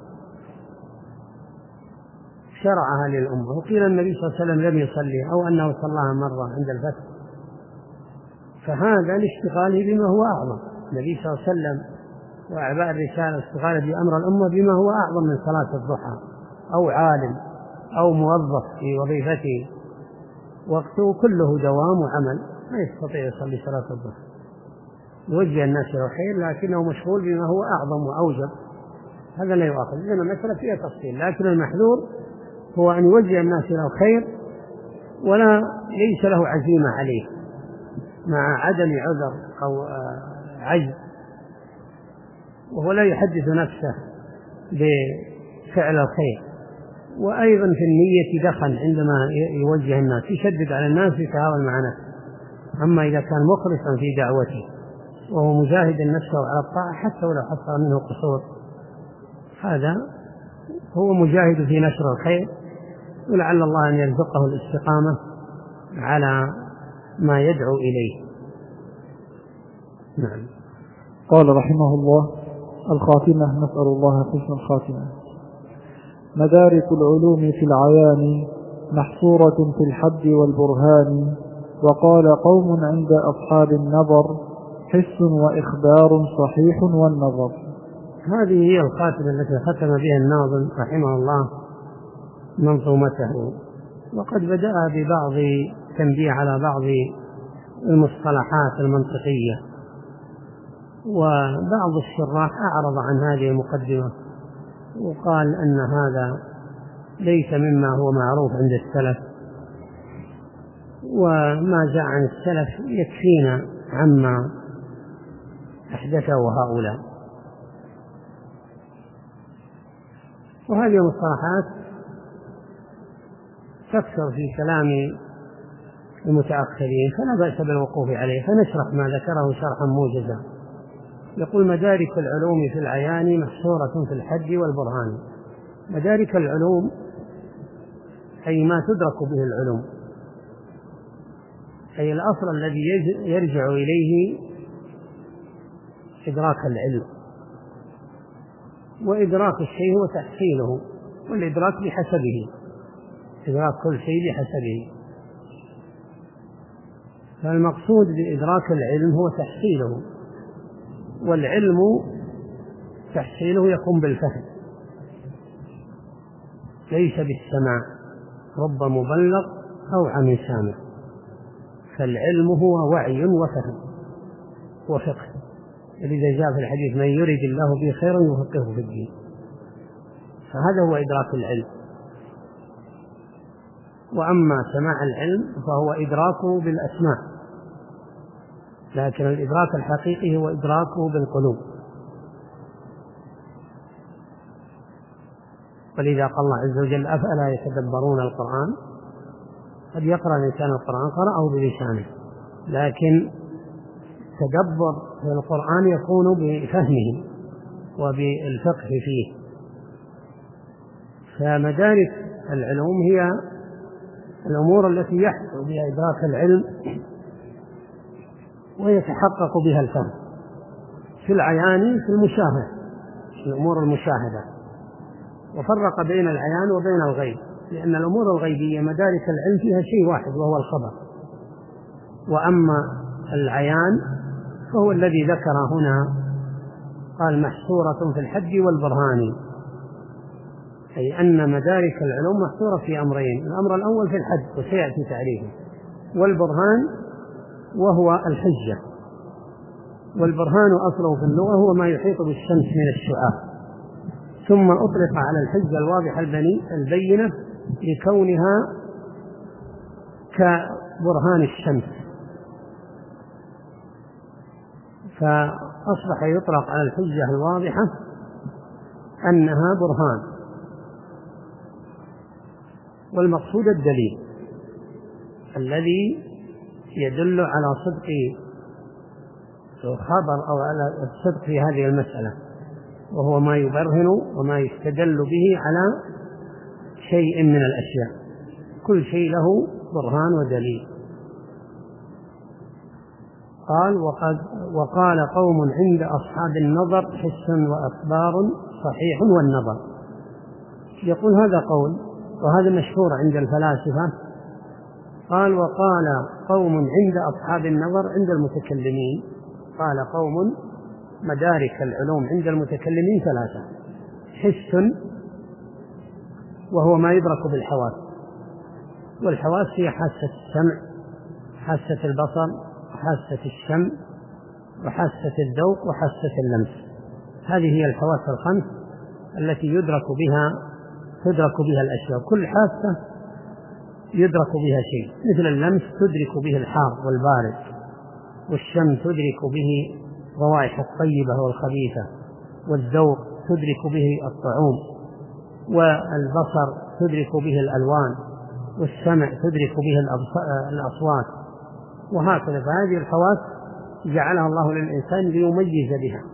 [SPEAKER 2] شرعها للأمة، وقيل النبي صلى الله عليه وسلم لم يصلي أو أنه صلاها مرة عند الفتح، فهذا لاشتغاله بما هو أعظم. النبي صلى الله عليه وسلم وأعباء الرسالة اشتغال بأمر الأمة بما هو أعظم من صلاة الضحى، أو عالم أو موظف في وظيفته وقته كله دوام وعمل ما يستطيع يصلي صلاة الضحى، يوجه الناس إلى الخير لكنه مشغول بما هو أعظم وأوجب، هذا لا يؤاخذ. إذن المسألة فيها تفصيل، لكن المحذور هو أن يوجه الناس إلى الخير ولا ليس له عزيمة عليه مع عدم عذر أو عجز، وهو لا يحدث نفسه بفعل الخير. وأيضا في النية دخل عندما يوجه الناس، يشدد على الناس يتهاون مع نفسه. أما إذا كان مخلصا في دعوته وهو مجاهد نفسه على الطاعة حتى ولو حصل منه قصور، هذا هو مجاهد في نشر الخير، ولعل الله أن يرزقه الاستقامة على ما يدعو إليه. نعم.
[SPEAKER 1] قال رحمه الله: الخاتمة، نسأل الله حسن الخاتمة. مدارك العلوم في العيان محصورة في الحد والبرهان، وقال قوم عند أصحاب النظر: حس وإخبار صحيح والنظر.
[SPEAKER 2] هذه هي الخاتمة التي ختم بها الناظم رحمه الله منظومته، وقد بدأ ببعض تنبيه على بعض المصطلحات المنطقية، وبعض الشراح أعرض عن هذه المقدمة وقال أن هذا ليس مما هو معروف عند السلف، وما جاء عن السلف يكفينا عما أحدثه هؤلاء. وهذه المصطلحات تكثر في كلام المتأخرين فلا بأس بالوقوف عليه، فنشرح ما ذكره شرحا موجزا. يقول: مدارك العلوم في العيان محصورة في الحد والبرهان. مدارك العلوم أي ما تدرك به العلوم، أي الأصل الذي يرجع إليه إدراك العلم، وإدراك الشيء هو تحصيله، والإدراك بحسبه، إدراك كل شيء بحسبه. فالمقصود بإدراك العلم هو تحصيله، والعلم تحصيله يكون بالفهم ليس بالسماع، رب مبلغ أو عن سامع، فالعلم هو وعي وفهم وفقه، لذا جاء في الحديث من يرد الله به خيرا يفقهه في الدين، فهذا هو إدراك العلم. وأما سماع العلم فهو إدراكه بالأسماع، لكن الإدراك الحقيقي هو إدراكه بالقلوب. ولذا قال الله عز وجل أفلا يتدبرون القرآن، قد يقرأ الإنسان القرآن قرأه بلسانه، لكن تدبر في القرآن يكون بفهمه وبالفقه فيه. فمدارك العلوم هي الأمور التي يحصل بها إدراك العلم ويتحقق بها الفهم في العيان في المشاهدة، في الأمور المشاهدة. وفرق بين العيان وبين الغيب، لأن الأمور الغيبية مدارك العلم فيها شيء واحد وهو الخبر، وأما العيان فهو الذي ذكر هنا قال محصورة في الحد والبرهان، أي أن مدارك العلوم محصورة في أمرين، الأمر الأول في الحد وسيأتي تعريفه، والبرهان وهو الحجة. والبرهان أصله في اللغة هو ما يحيط بالشمس من الشعاع، ثم أطلق على الحجة الواضحة البينة لكونها كبرهان الشمس، فأصبح يطلق على الحجة الواضحة أنها برهان. والمقصود الدليل الذي يدل على صدق الخبر أو على الصدق في هذه المسألة، وهو ما يبرهن وما يستدل به على شيء من الأشياء، كل شيء له برهان ودليل. قال وقد وقال قوم عند أصحاب النظر حس وأخبار صحيح والنظر. يقول هذا قول، وهذا مشهور عند الفلاسفة. قال وقال قوم عند أصحاب النظر عند المتكلمين، قال قوم مدارك العلوم عند المتكلمين ثلاثة: حس وهو ما يدرك بالحواس، والحواس هي حاسة السمع، حاسة البصر، وحاسة الشم، وحاسة الذوق، وحاسة اللمس. هذه هي الحواس الخمس التي يدرك بها تدرك بها الأشياء، كل حاسة يدرك بها شيء، مثل اللمس تدرك به الحار والبارد، والشم تدرك به روائح الطيبة والخبيثة، والذوق تدرك به الطعوم، والبصر تدرك به الألوان، والسمع تدرك به الأصوات، وهكذا. فهذه الحواس جعلها الله للإنسان ليميز بها.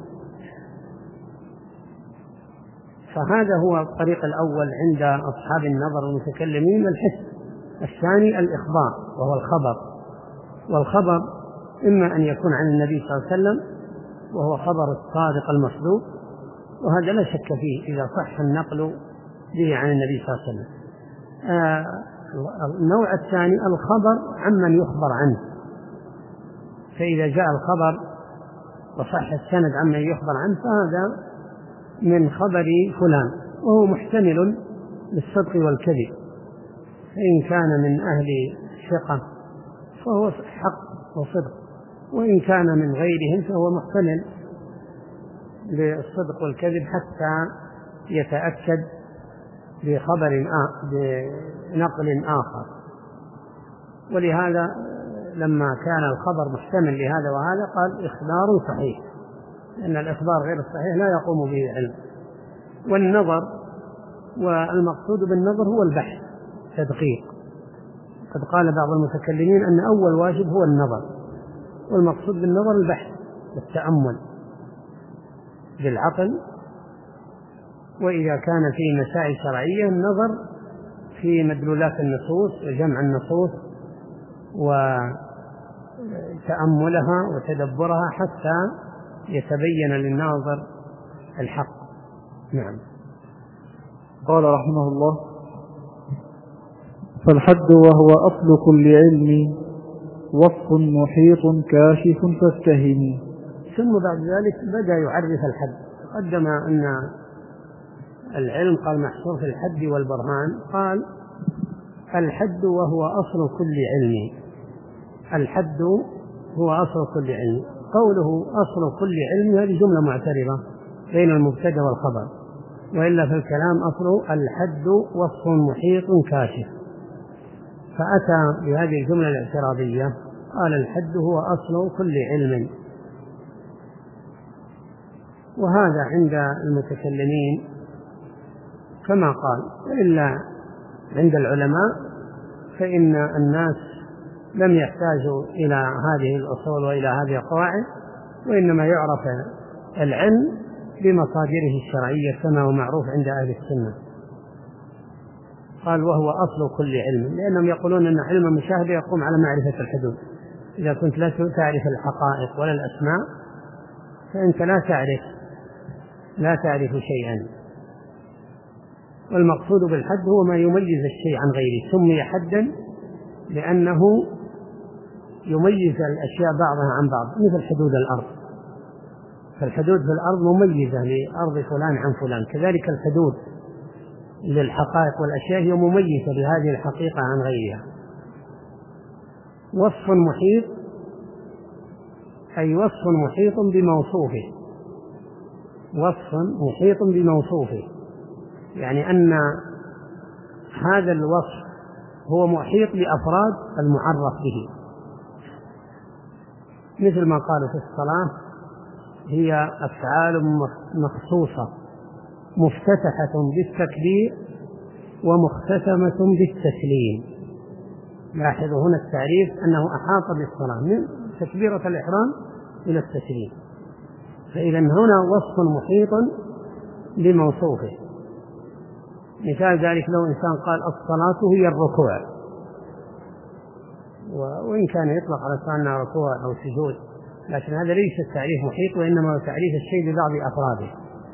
[SPEAKER 2] فهذا هو الطريق الأول عند أصحاب النظر المتكلمين، الحس. الثاني الإخبار وهو الخبر، والخبر إما أن يكون عن النبي صلى الله عليه وسلم وهو خبر الصادق المصدوق، وهذا لا شك فيه إذا صح النقل به عن النبي صلى الله عليه وسلم. آه النوع الثاني الخبر عمن يخبر عنه، فإذا جاء الخبر وصح السند عمن يخبر عنه فهذا من خبر فلان، وهو محتمل للصدق والكذب، فإن كان من أهل ثقة فهو حق وصدق، وإن كان من غيرهم فهو محتمل للصدق والكذب حتى يتأكد بخبر بنقل آخر. ولهذا لما كان الخبر محتمل لهذا وهذا قال إخبار صحيح، لأن الإخبار غير الصحيح لا يقوم به علم. والنظر، والمقصود بالنظر هو البحث تدقيق. قد قال بعض المتكلمين أن أول واجب هو النظر، والمقصود بالنظر البحث والتأمل بالعقل. وإذا كان في مسائل شرعية النظر في مدلولات النصوص وجمع النصوص وتأملها وتدبرها حتى يتبين للناظر الحق. نعم.
[SPEAKER 1] قال رحمه الله: فالحد وهو أصل كل علم، وصف محيط كاشف فافتهم.
[SPEAKER 2] ثم بعد ذلك بدأ يعرف الحد. قدم أن العلم قال محصور في الحد والبرهان. قال الحد وهو أصل كل علم، الحد هو أصل كل علم. قوله أصل كل علم هذه جملة معترضة بين المبتدأ والخبر، وإلا في الكلام أصل الحد وصف محيط كاشف، فأتى بهذه الجملة الاعتراضية قال الحد هو أصل كل علم. وهذا عند المتكلمين كما قال، وإلا عند العلماء فإن الناس لم يحتاجوا إلى هذه الأصول وإلى هذه القواعد، وإنما يعرف العلم بمصادره الشرعية كما هو معروف عند أهل السنة. قال وهو أصل كل علم، لأنهم يقولون أن علم المشاهدة يقوم على معرفة الحدود. إذا كنت لا تعرف الحقائق ولا الأسماء فأنت لا تعرف لا تعرف شيئا. والمقصود بالحد هو ما يميز الشيء عن غيره، سمي حدا لأنه يميز الأشياء بعضها عن بعض، مثل حدود الأرض، فالحدود في الأرض مميزة لأرض فلان عن فلان، كذلك الحدود للحقائق والأشياء هي مميزة لهذه الحقيقة عن غيرها. وصف محيط أي وصف محيط بموصوفه، وصف محيط بموصوفه، يعني أن هذا الوصف هو محيط بأفراد المعرف به، مثل ما قالوا في الصلاة هي أفعال مخصوصة مفتتحة بالتكبير ومختتمة بالتسليم. لاحظوا هنا التعريف أنه أحاط بالصلاة من تكبيرة الإحرام إلى التسليم، فإذا هنا وصف محيط بموصوفه. مثال ذلك لو إنسان قال الصلاة هي الركوع، وإن كان يطلق على أنها ركوع أو سجود، لكن هذا ليس التعريف محيط، وإنما هو تعريف الشيء ببعض أفراده،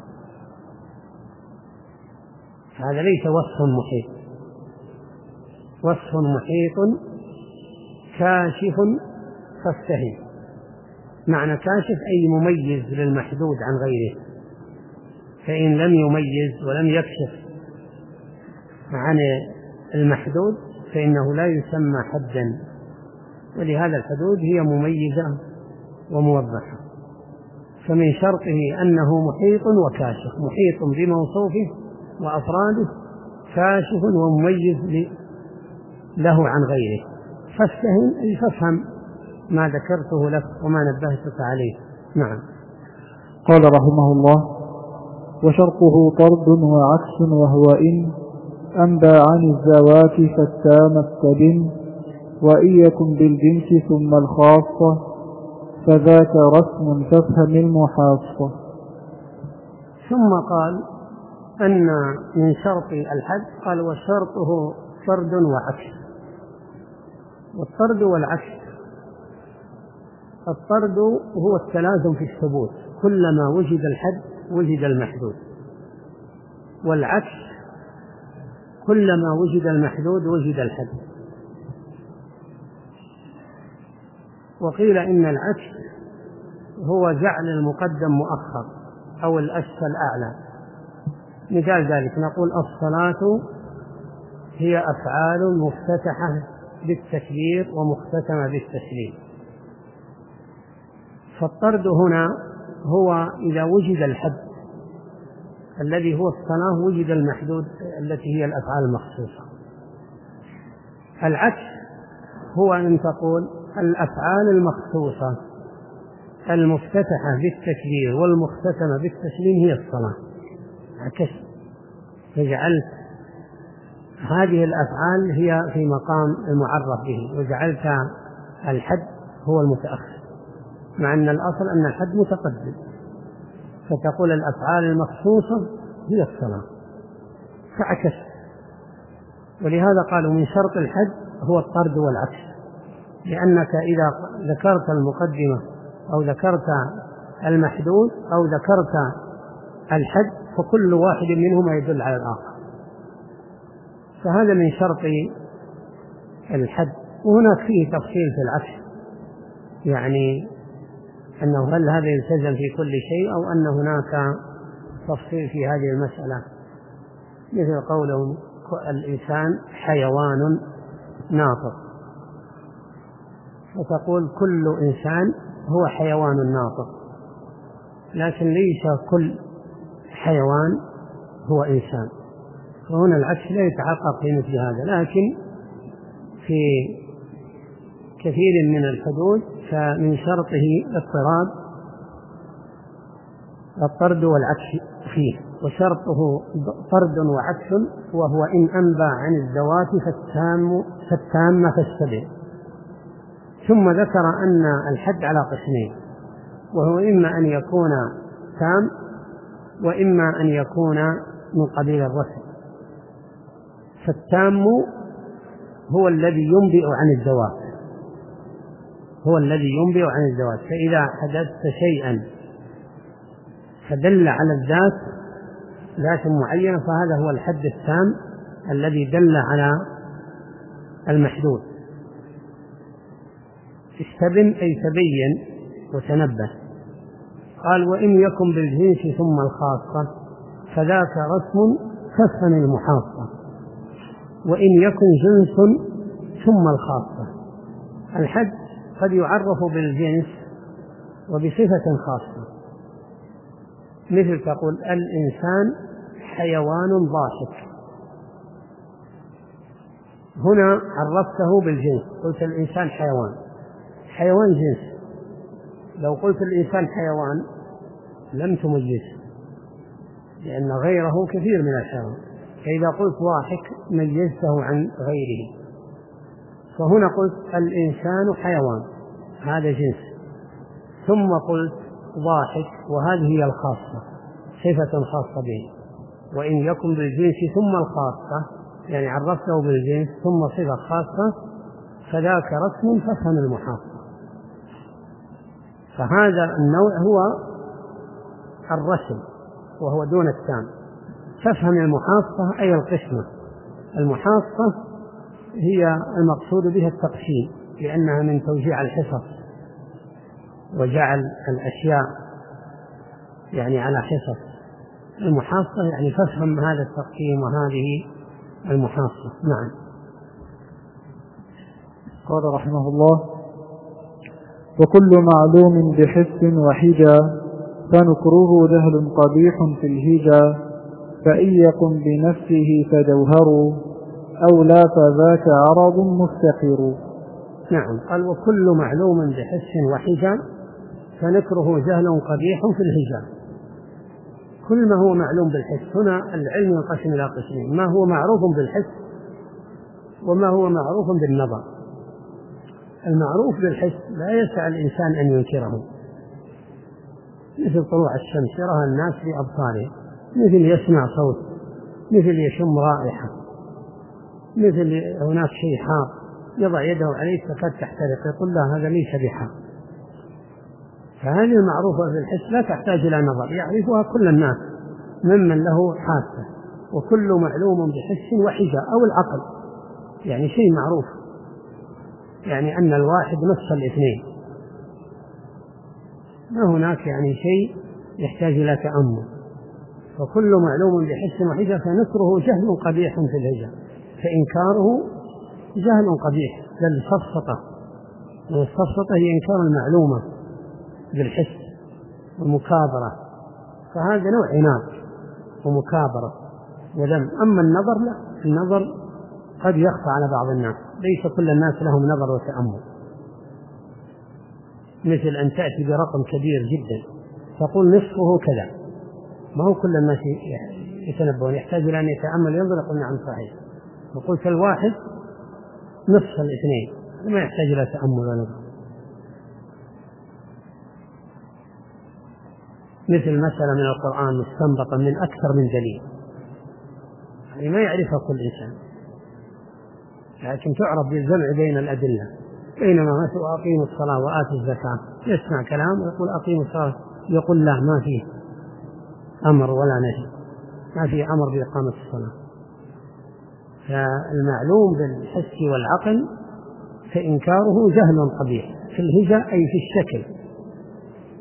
[SPEAKER 2] هذا ليس وصف محيط. وصف محيط كاشف فاستهي، معنى كاشف أي مميز للمحدود عن غيره، فإن لم يميز ولم يكشف عن المحدود فإنه لا يسمى حدا، ولهذا الحدود هي مميزة وموضحة. فمن شرطه أنه محيط وكاشف، محيط بموصوفه وأفراده، كاشف ومميز له عن غيره. فاستهم أي فافهم ما ذكرته لك وما نبهتك عليه. نعم.
[SPEAKER 1] قال رحمه الله: وشرطه طرد وعكس، وهو إن أنبى عن الذوات فالتام التبن، وإن يكن بالجنس ثم الخاصة فذاك رسم فافهم المحاصة.
[SPEAKER 2] ثم قال أن من شرط الحد قال وشرطه طرد وعكس. والطرد والعكس، الطرد هو التلازم في الثبوت، كلما وجد الحد وجد المحدود، والعكس كلما وجد المحدود وجد الحد. وقيل إن العكس هو جعل المقدم مؤخر أو الأسفل أعلى. مثال ذلك نقول الصلاة هي أفعال مفتتحة بالتكبير ومختتمة بالتسليم. فالطرد هنا هو إذا وجد الحد الذي هو الصلاة وجد المحدود التي هي الأفعال المخصوصة. العكس هو أن تقول الأفعال المخصوصة المفتتحة بالتكبير والمختتمة بالتسليم هي الصلاة، عكس، فجعلت هذه الأفعال هي في مقام المعرف به، وجعلت الحد هو المتأخر، مع أن الأصل أن الحد متقدم، فتقول الأفعال المخصوصة هي الصلاة، فعكس. ولهذا قالوا من شرط الحد هو الطرد والعكس، لأنك إذا ذكرت المقدمة أو ذكرت المحدود أو ذكرت الحد فكل واحد منهما يدل على الآخر، فهذا من شرط الحد. وهناك فيه تفصيل في العكس، يعني أنه هل هذا يلتزم في كل شيء أو أن هناك تفصيل في هذه المسألة، مثل قولهم الإنسان حيوان ناطق، فتقول كل إنسان هو حيوان ناطق، لكن ليس كل حيوان هو إنسان. فهنا العكس لا يتحقق في مثل هذا. لكن في كثير من الحدود فمن شرطه اضطراد الطرد والعكس فيه، وشرطه طرد وعكس، وهو إن أنبى عن الذوات فالتام فالتامة فالسبع. ثم ذكر أن الحد على قسمين، وهو إما أن يكون تام وإما أن يكون من قبيل الرسم. فالتام هو الذي ينبئ عن الذوات، هو الذي ينبئ عن الذوات. فإذا حدثت شيئا فدل على الذات ذات معينة فهذا هو الحد التام الذي دل على المحدود. استبن أي تبين وتنبه. قال وإن يكن بالجنس ثم الخاصة فذاك رسم كفن المحاصة، وإن يكن جنس ثم الخاصة. الحد قد يعرف بالجنس وبصفة خاصة، مثل تقول الإنسان حيوان ضاحك، هنا عرفته بالجنس، قلت الإنسان حيوان، حيوان جنس. لو قلت الإنسان حيوان لم تميزه، لأن غيره كثير من الحيوان. فإذا قلت ضاحك ميزته عن غيره. فهنا قلت الإنسان حيوان، هذا جنس، ثم قلت ضاحك وهذه هي الخاصة، صفة خاصة به. وإن يكن بالجنس ثم الخاصة يعني عرفته بالجنس ثم صفة خاصة فذاك رسم ففهم المحاصة. فهذا النوع هو الرسم وهو دون التام. فافهم المحاصة أي القسمة. المحاصة هي المقصود بها التقسيم، لأنها من توزيع الحصص وجعل الأشياء يعني على حصص. المحاصة يعني فافهم هذا التقسيم وهذه المحاصة. نعم.
[SPEAKER 1] قال رحمه الله: وكل معلوم بحس وحجى فنكره جهل قبيح في الهجى، فإن يكن بنفسه فجوهر أو لا فذاك عرض مفتقر.
[SPEAKER 2] نعم. قال وكل معلوم بحس وحجى فنكره جهل قبيح في الهجى. كل ما هو معلوم بالحس، هنا العلم ينقسم إلى قسمين: ما هو معروف بالحس وما هو معروف بالنظر. المعروف بالحس لا يسع الإنسان أن ينكره، مثل طلوع الشمس يراها الناس بأبصارهم، مثل يسمع صوت، مثل يشم رائحة، مثل هناك شيء حار يضع يده عليه تكاد تحترق يقول لا هذا ليس بحار. فهذه المعروفة بالحس لا تحتاج إلى نظر، يعرفها كل الناس ممن له حاسة. وكل معلوم بحس وحجة أو العقل، يعني شيء معروف، يعني أن الواحد نصف الاثنين، ما هناك يعني شيء يحتاج إلى تأمل. فكل معلوم بحس وحجة فنكره جهل قبيح في الهجة، فإنكاره جهل قبيح للسفسطة. والسفسطة هي إنكار المعلومة بالحس والمكابرة، فهذا نوع عناد ومكابرة وذم. أما النظر لا، النظر قد يخفى على بعض الناس، ليس كل الناس لهم نظر وتأمل. مثل أن تأتي برقم كبير جدا تقول نصفه كذا، ما هو كل الناس يتنبهون، يحتاج إلى أن يتأمل ينظر يقول نعم صحيح. وقلت الواحد نصف الاثنين ما يحتاج إلى تأمل ونظر. مثل مسألة من القرآن مستنبطة من أكثر من دليل، يعني ما يعرفها كل إنسان، لكن تعرف بالجمع بين الأدلة. بينما مثل أقيموا الصلاة وآتوا الزكاة، يسمع كلام ويقول أقيموا الصلاة، يقول لا ما فيه أمر ولا نهي، ما فيه أمر بإقامة الصلاة. فالمعلوم بالحس والعقل فإنكاره جهل قبيح في الهجة أي في الشكل،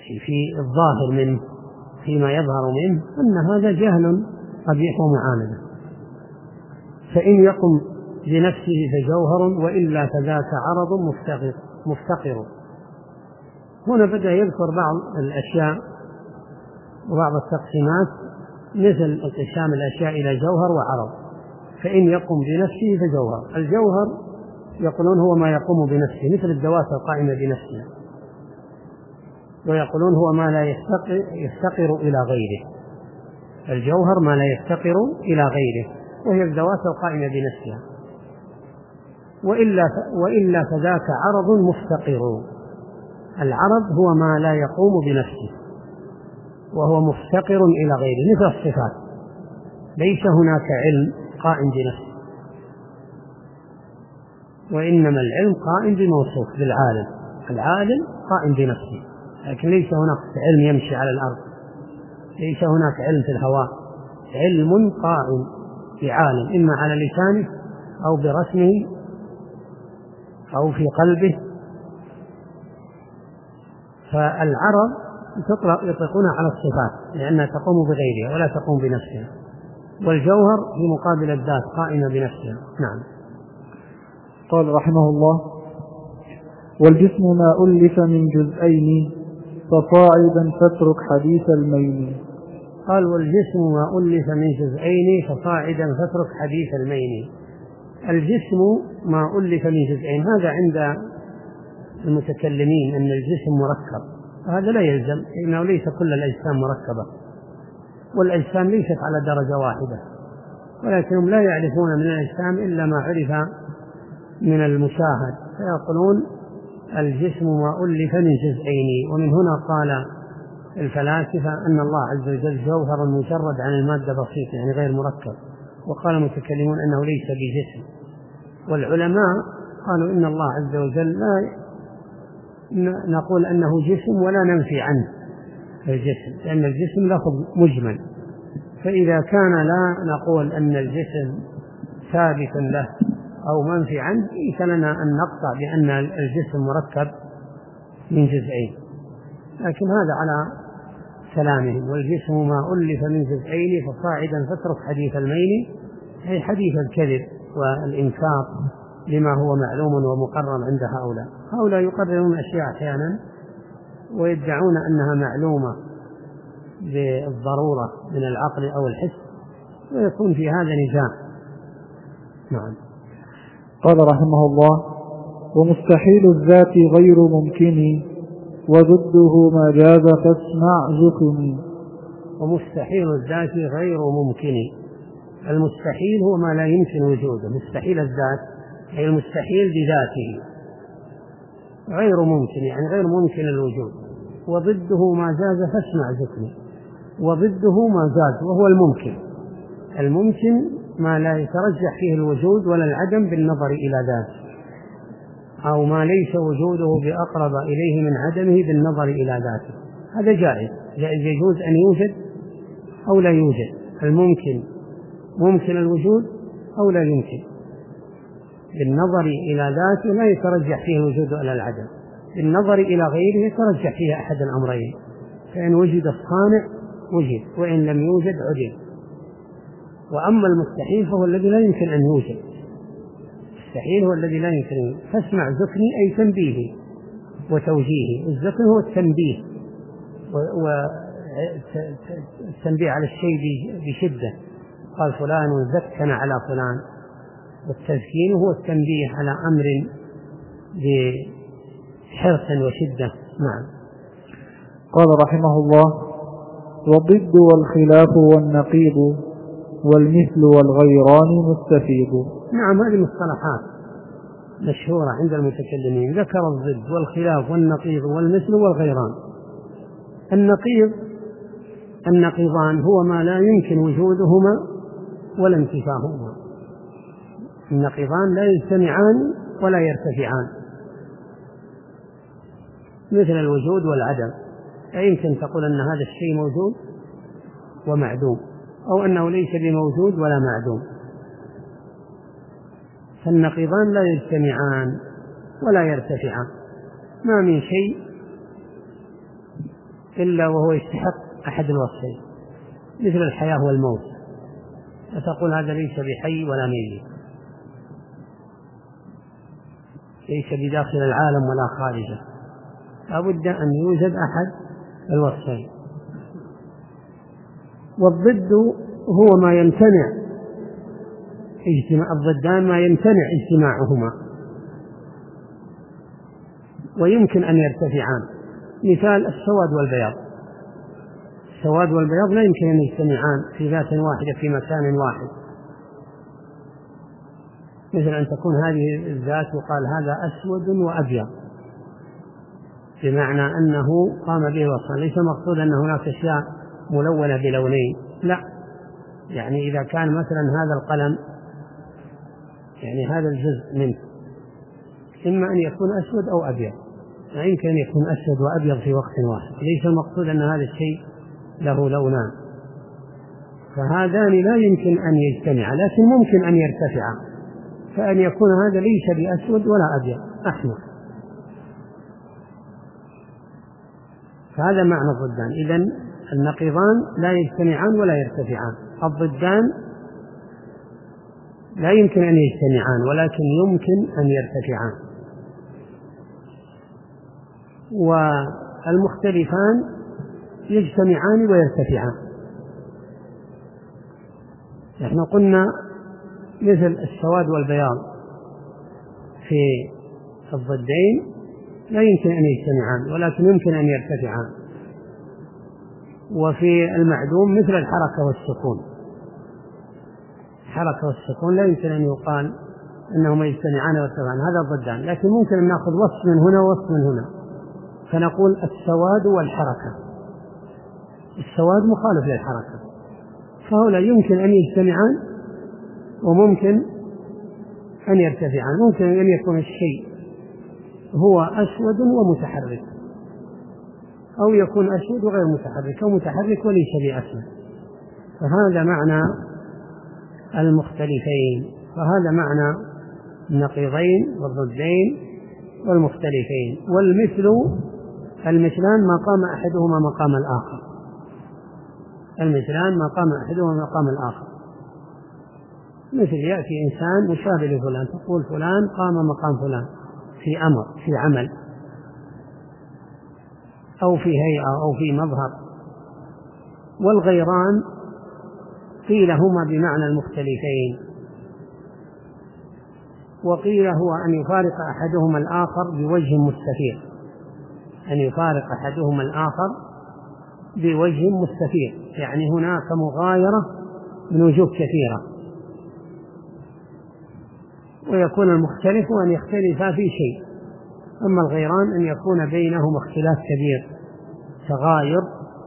[SPEAKER 2] في الظاهر منه فيما يظهر منه أن هذا جهل قبيح ومعاندة. فإن يقم بنفسه فجوهر وإلا فذاك عرض مفتقر, مفتقر. هنا بدأ يذكر بعض الأشياء وبعض التقسيمات مثل انقسام الأشياء إلى جوهر وعرض. فإن يقم بنفسه فجوهر. الجوهر يقولون هو ما يقوم بنفسه مثل الذوات القائمة بنفسها، ويقولون هو ما لا يفتقر, يفتقر إلى غيره. الجوهر ما لا يفتقر إلى غيره وهي الذوات القائمة بنفسها. وإلا, وإلا فذاك عرض مفتقر. العرض هو ما لا يقوم بنفسه وهو مفتقر إلى غيره مثل الصفات. ليس هناك علم قائم بنفسه، وإنما العلم قائم بموصوف بالعالم. العالم قائم بنفسه، لكن ليس هناك علم يمشي على الأرض، ليس هناك علم في الهواء. علم قائم بعالم إما على لسانه أو برسمه أو في قلبه. فالعرض يطلقون على الصفات لأنها تقوم بغيرها ولا تقوم بنفسها، والجوهر في مقابل الذات قائمة بنفسها. نعم.
[SPEAKER 1] قال رحمه الله: والجسم ما ألف من جزئين فصاعدا فاترك حديث المين.
[SPEAKER 2] قال: والجسم ما ألف من جزئين فصاعدا فاترك حديث المين. الجسم ما ألف من جزئين، هذا عند المتكلمين أن الجسم مركب. هذا لا يلزم، لأنه ليس كل الأجسام مركبة، والأجسام ليست على درجة واحدة، ولكنهم لا يعرفون من الأجسام إلا ما عرف من المشاهد، فيقولون الجسم ما ألف من جزئين. ومن هنا قال الفلاسفة أن الله عز وجل جوهر مجرد عن المادة بسيطة، يعني غير مركب. وقال المتكلمون أنه ليس بجسم. والعلماء قالوا إن الله عز وجل لا نقول أنه جسم ولا ننفي عنه الجسم، لأن الجسم لفظ مجمل. فإذا كان لا نقول أن الجسم ثابت له أو منفي عنه، ليس لنا أن نقطع بأن الجسم مركب من جزئين. لكن هذا على كلامهم: والجسم ما ألف من جزئين فصاعدا فاترك حديث المين، أي حديث الكذب والإنكار لما هو معلوم ومقرر عند هؤلاء. هؤلاء يقررون أشياء أحيانا ويدعون أنها معلومة بالضرورة من العقل أو الحس، ويكون في هذا نزاع. نعم.
[SPEAKER 1] قال رحمه الله: ومستحيل الذات غير ممكن وضده ما جاز فاسمع ذكني.
[SPEAKER 2] ومستحيل الذات غير ممكن. المستحيل هو ما لا يمكن وجوده. مستحيل الذات أي المستحيل بذاته، غير ممكن يعني غير ممكن الوجود. وضده ما جاز فاسمع ذكني. وضده ما جاز وهو الممكن. الممكن ما لا يترجح فيه الوجود ولا العدم بالنظر إلى ذاته، أو ما ليس وجوده بأقرب إليه من عدمه بالنظر إلى ذاته. هذا جائز، يجوز أن يوجد أو لا يوجد. الممكن ممكن الوجود أو لا يمكن، بالنظر إلى ذاته لا يترجح فيه الوجود ولا العدم، بالنظر إلى غيره يترجح فيه أحد الأمرين. فإن وجد الصانع وجد، وإن لم يوجد عدم. وأما المستحيل فهو الذي لا يمكن أن يوجد. المستحيل هو الذي لا يمكن أن يوجد. فاسمع ذكني أي تنبيه وتوجيهه. الذكر هو التنبيه والتنبيه على الشيء بشدة. قال فلان ذكن على فلان. والتذكين هو التنبيه على أمر بحرص وشدة. نعم.
[SPEAKER 1] قال رحمه الله: والضد والخلاف والنقيض والمثل والغيران مستفيد.
[SPEAKER 2] نعم، هذه مصطلحات مشهورة عند المتكلمين. ذكر الضد والخلاف والنقيض والمثل والغيران. النقيض النقيضان هو ما لا يمكن وجودهما ولا انتفاههما. النقيضان لا يجتمعان ولا يرتفعان، مثل الوجود والعدم. لا يمكن تقول أن هذا الشيء موجود ومعدوم، أو أنه ليس بموجود ولا معدوم. فالنقيضان لا يجتمعان ولا يرتفعان. ما من شيء إلا وهو يستحق أحد الوصفين، مثل الحياة والموت، فتقول هذا ليس بحي ولا ميت، ليس بداخل العالم ولا خارجه، لابد أن يوجد أحد الوصفين. والضد هو ما يمتنع اجتماع الضدان، ما يمتنع اجتماعهما ويمكن أن يرتفعان، مثال السواد والبياض. السواد والبياض لا يمكن أن يجتمعان في ذات واحدة في مكان واحد، مثل أن تكون هذه الذات وقال هذا أسود وأبيض، بمعنى أنه قام به وصفا، ليس مقصود أن هناك أشياء ملونة بلونين، لا، يعني إذا كان مثلا هذا القلم، يعني هذا الجزء منه إما أن يكون أسود أو أبيض، لا يمكن أن يكون أسود وأبيض في وقت واحد، ليس المقصود أن هذا الشيء له لونان، فهذان لا يمكن أن يجتمعا، لكن ممكن أن يرتفعا، فأن يكون هذا ليس بأسود ولا أبيض، أحمر. فهذا معنى الضدان. إذن النقيضان لا يجتمعان ولا يرتفعان، الضدان لا يمكن أن يجتمعان ولكن يمكن أن يرتفعان. والمختلفان يجتمعان ويرتفعان. نحن قلنا مثل السواد والبياض في الضدين لا يمكن أن يجتمعان ولكن يمكن أن يرتفعان. وفي المعدوم مثل الحركة والسكون، الحركة والسكون لا يمكن أن يقال أنهما يجتمعان ويرتفعان، هذا ضدان، لكن ممكن أن نأخذ وصف من هنا ووصف من هنا، فنقول السواد والحركة. السواد مخالف للحركة، فهؤلاء يمكن أن يجتمعان وممكن أن يرتفعان. ممكن أن يكون الشيء هو أسود ومتحرك، أو يكون أسود وغير متحرك، أو متحرك وليس بأسود، فهذا معنى المختلفين، فهذا معنى النقيضين والضدين والمختلفين. والمثل المثلان ما قام أحدهما مقام الآخر، المثلان ما قام أحدهما مقام الآخر، مثل يأتي إنسان مشابه لفلان تقول فلان قام مقام فلان في أمر، في عمل، أو في هيئة، أو في مظهر. والغيران قيل هما بمعنى المختلفين، وقيل هو أن يفارق أحدهما الآخر بوجه مستفيض، أن يفارق أحدهما الآخر بوجه مستفيض، يعني هناك مغايرة من وجوه كثيرة. ويكون المختلف أن يختلفا في شيء، أما الغيران أن يكون بينهما اختلاف كبير، تغاير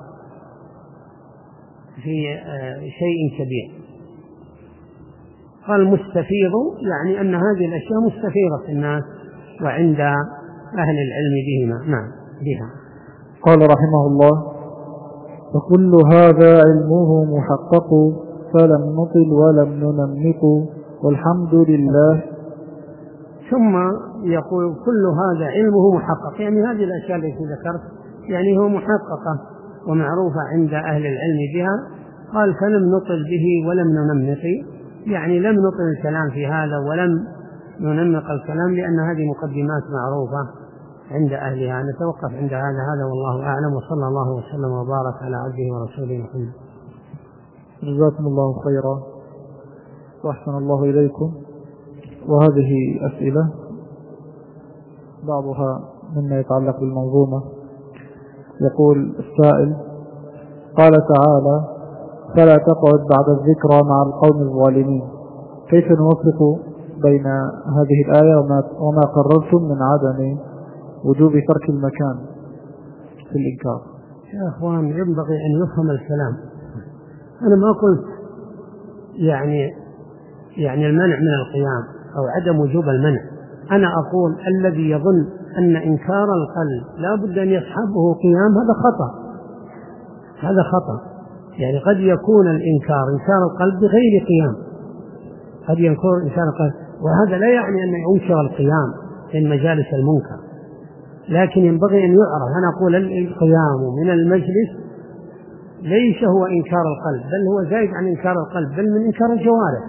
[SPEAKER 2] في شيء كبير. قال مستفيض يعني أن هذه الأشياء مستفيضة في الناس وعند أهل العلم بهما. نعم بها.
[SPEAKER 1] قال رحمه الله: فكل هذا علمه محقق فلم نطل ولم ننمق والحمد لله.
[SPEAKER 2] ثم يقول كل هذا علمه محقق، يعني هذه الأشياء التي ذكرت يعني هو محققة ومعروفة عند أهل العلم بها. قال فلم نطل به ولم ننمق، يعني لم نطل الكلام في هذا ولم ننمق الكلام، لأن هذه مقدمات معروفة عند أهلها. نتوقف عند هذا هذا والله أعلم، وصلى الله وسلم وبارك على عبده ورسوله محمد.
[SPEAKER 1] جزاكم الله خيرا وأحسن الله إليكم. وهذه أسئلة بعضها مما يتعلق بالمنظومة. يقول السائل: قال تعالى: فلا تقعد بعد الذكرى مع القوم الظالمين، كيف نوفق بين هذه الآية وما قررتم من عدم وجوب ترك المكان في الإنكار؟
[SPEAKER 2] يا أخوان ينبغي أن يفهم الكلام. أنا ما قلت يعني يعني المنع من القيام أو عدم وجوب المنع، أنا أقول الذي يظن أن إنكار القلب لا بد أن يصحبه قيام هذا خطأ، هذا خطأ. يعني قد يكون الإنكار إنكار القلب بغير قيام، قد يكون إنكار القلب، وهذا لا يعني أن ينكر القيام في مجالس المنكر، لكن ينبغي أن يعرف. أنا أقول القيام من المجلس ليس هو إنكار القلب، بل هو زائد عن إنكار القلب، بل من إنكار الجوارح.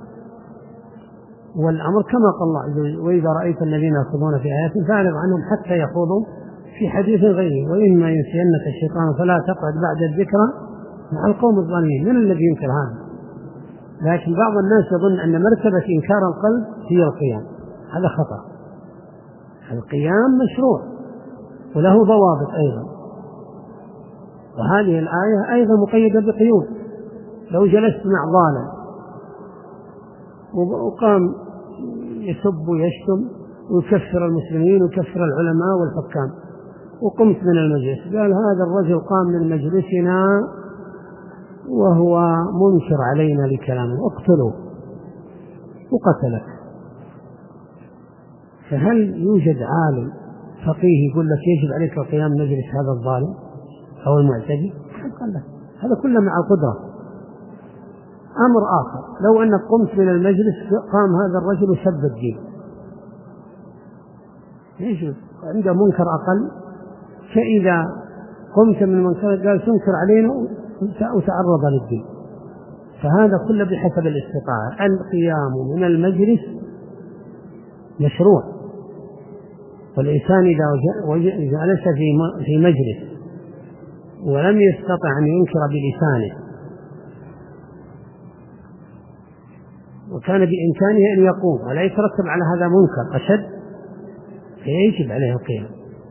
[SPEAKER 2] والأمر كما قال الله: وإذا رأيت الذين يخوضون في آياتنا فأعرض عنهم حتى يخوضوا في حديث غيره، وإما ينسينك الشيطان فلا تقعد بعد الذكرى مع القوم الظالمين. من الذي ينكر هذا؟ لكن بعض الناس يظن أن مرتبة إنكار القلب هي القيام. هذا خطأ. القيام مشروع وله ضوابط أيضا، وهذه الآية أيضا مقيدة بقيود. لو جلست مع ظالم وقام يسب ويشتم ويكفر المسلمين ويكفر العلماء والحكام، وقمت من المجلس قال: هذا الرجل قام من مجلسنا وهو منكر علينا لكلامه، اقتلوه، وقتلك. فهل يوجد عالم فقيه يقول لك يجب عليك القيام مجلس هذا الظالم أو المعتدي؟ هذا كله مع القدرة. أمر آخر: لو أنك قمت من المجلس قام هذا الرجل وسب الدين، يجب عنده منكر أقل، فإذا قمت من المنكر قال تنكر علينا وتعرض للدين. فهذا كله بحسب الاستطاعة. القيام من المجلس مشروع، والإنسان إذا جلس في مجلس ولم يستطع أن ينكر بلسانه وكان بإمكانه أن يقوم ولا يترتب على هذا منكر أشد، فيجب عليه القيام.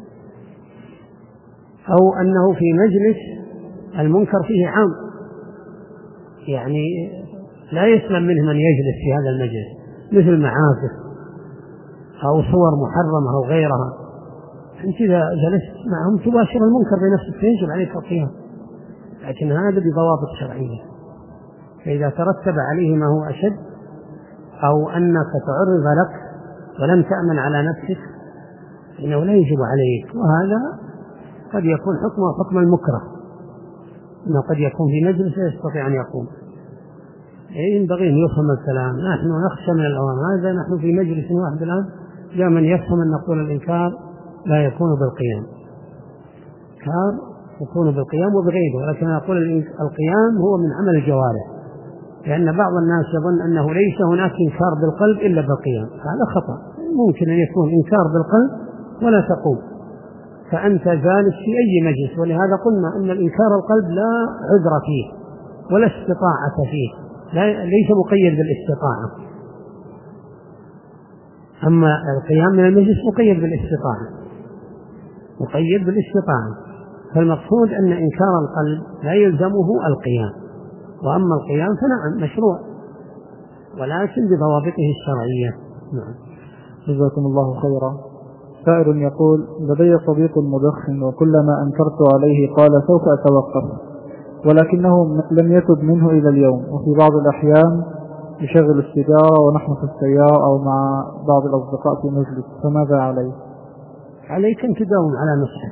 [SPEAKER 2] أو أنه في مجلس المنكر فيه عام، يعني لا يسلم منه من يجلس في هذا المجلس، مثل معازف أو صور محرمة أو غيرها. أنت إذا جلست معهم تباشر المنكر بنفسك، فيجب عليك القيام، لكن هذا بضوابط شرعية. فإذا ترتب عليه ما هو أشد أو أنك تعرض لك ولم تأمن على نفسك فإنه لا يجب عليك. وهذا قد يكون حكمه حكم المكره، إنه قد يكون في مجلس لا يستطيع أن يقوم. ينبغي أن يفهم الكلام. نحن نخشى من الأوام. هذا نحن في مجلس واحد الآن جاء من يفهم أن نقول الإنكار لا يكون بالقيام، الإنكار يكون بالقيام وبغيره، ولكن نقول القيام هو من عمل الجوارح، لأن بعض الناس يظن أنه ليس هناك إنكار بالقلب إلا بالقيام. هذا خطأ. ممكن أن يكون إنكار بالقلب ولا تقوم، فأنت جالس في أي مجلس. ولهذا قلنا أن الإنكار القلب لا عذر فيه ولا استطاعة فيه، لا ليس مقيد بالاستطاعة. أما القيام من المجلس مقيد بالاستطاعة، مقيد بالاستطاعة. فالمقصود أن إنكار القلب لا يلزمه القيام، وأما القيام فنعم مشروع، ولكن بضوابطه الشرعية. نعم.
[SPEAKER 1] جزاكم الله خيرا. سائل يقول: لدي صديق مدخن وكلما أنكرت عليه قال سوف أتوقف، ولكنه لم يتب منه إلى اليوم، وفي بعض الأحيان يشغل السيجارة ونحن في السيارة أو مع بعض الأصدقاء في مجلس، فماذا عليه؟
[SPEAKER 2] عليك أن تداوم على نصحه،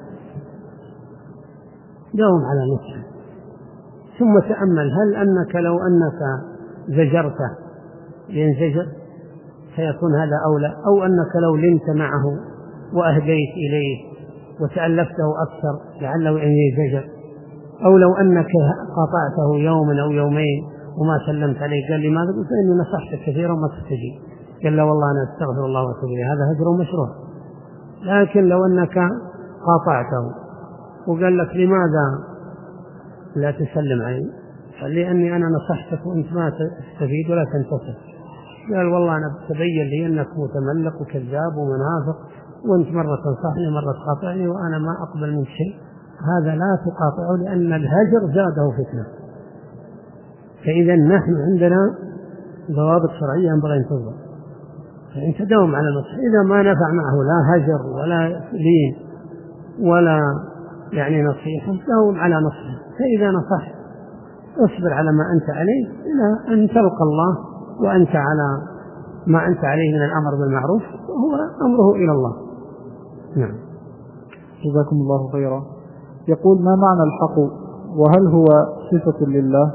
[SPEAKER 2] داوم على نصحه، ثم تأمل هل أنك لو أنك زجرته ينزجر فيكون هذا أولى، أو أنك لو لنت معه وأهديت إليه وتألفته أكثر لعله أن ينزجر، أو لو أنك قاطعته يوما أو يومين وما سلمت عليه قال لي ماذا؟ قلت إني نصحتك كثيرا وما تستجيب، قال لا والله أنا أستغفر الله وأتوب إليه، هذا هجر مشروع. لكن لو أنك قاطعته وقال لك لماذا لا تسلم علي؟ قال لأني أنا نصحتك وأنت ما تستفيد ولا تنتصر. قال والله أنا تبين لي أنك متملق وكذاب ومنافق، وأنت مرة تنصحني مرة تقاطعني وأنا ما أقبل منك شيء. هذا لا تقاطعه، لأن الهجر زاده فتنة. فإذا نحن عندنا ضوابط شرعية ينبغي أن تنظر، فأنت دوم على النصح. إذا ما نفع معه لا هجر ولا لين ولا يعني نصيحة، دوم على نصحه. فإذا نصح اصبر على ما أنت عليه إلى أن تلقى الله وأنت على ما أنت عليه من الأمر بالمعروف، وهو أمره إلى الله. نعم.
[SPEAKER 1] جزاكم الله خيرا. يقول: ما معنى الحق، وهل هو صفة لله؟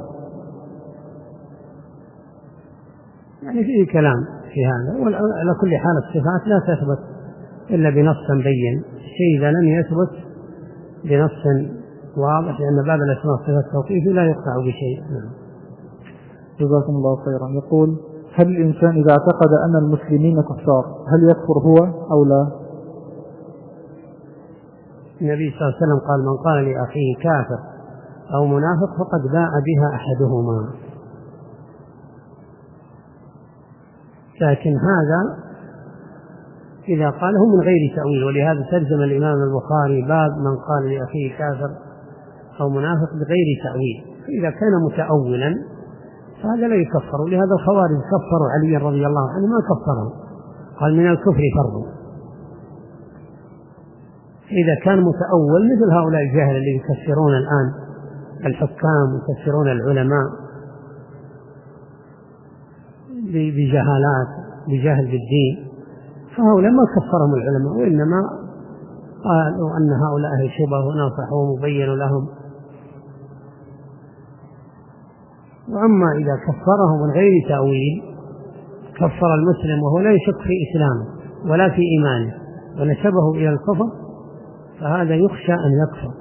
[SPEAKER 2] يعني فيه كلام في هذا، وعلى كل حال الصفات لا تثبت إلا بنص بين. الشيء إذا لم يثبت بنص واضح، لأن باب الأسماء والصفات التوقيفي لا يقطع بشيء.
[SPEAKER 1] جزاكم الله خيرا. يقول: هل الإنسان إذا اعتقد أن المسلمين كفار هل يكفر هو أو لا؟
[SPEAKER 2] النبي صلى الله عليه وسلم قال: من قال لأخيه كافر أو منافق فقد باء بها أحدهما. لكن هذا إذا قاله من غير تأويل، ولهذا ترجم الإمام البخاري باب من قال لأخيه كافر أو منافق بغير تأويل. فإذا كان متأولا فهذا لا يكفر. ولهذا الخوارج كفروا علي رضي الله عنه ما كفره، قال من الكفر فرض. إذا كان متأول مثل هؤلاء الجاهل اللي يكفرون الآن الحكام ويكفرون العلماء بجهالات بجهل بالدين، فهؤلاء ما كفرهم العلماء، وإنما قالوا أن هؤلاء شبه ونصحوا مبين لهم. وأما إذا كفره من غير تأويل، كفر المسلم وهو لا يشك في إسلامه ولا في إيمانه ونسبه إلى الكفر، فهذا يخشى أن يكفر،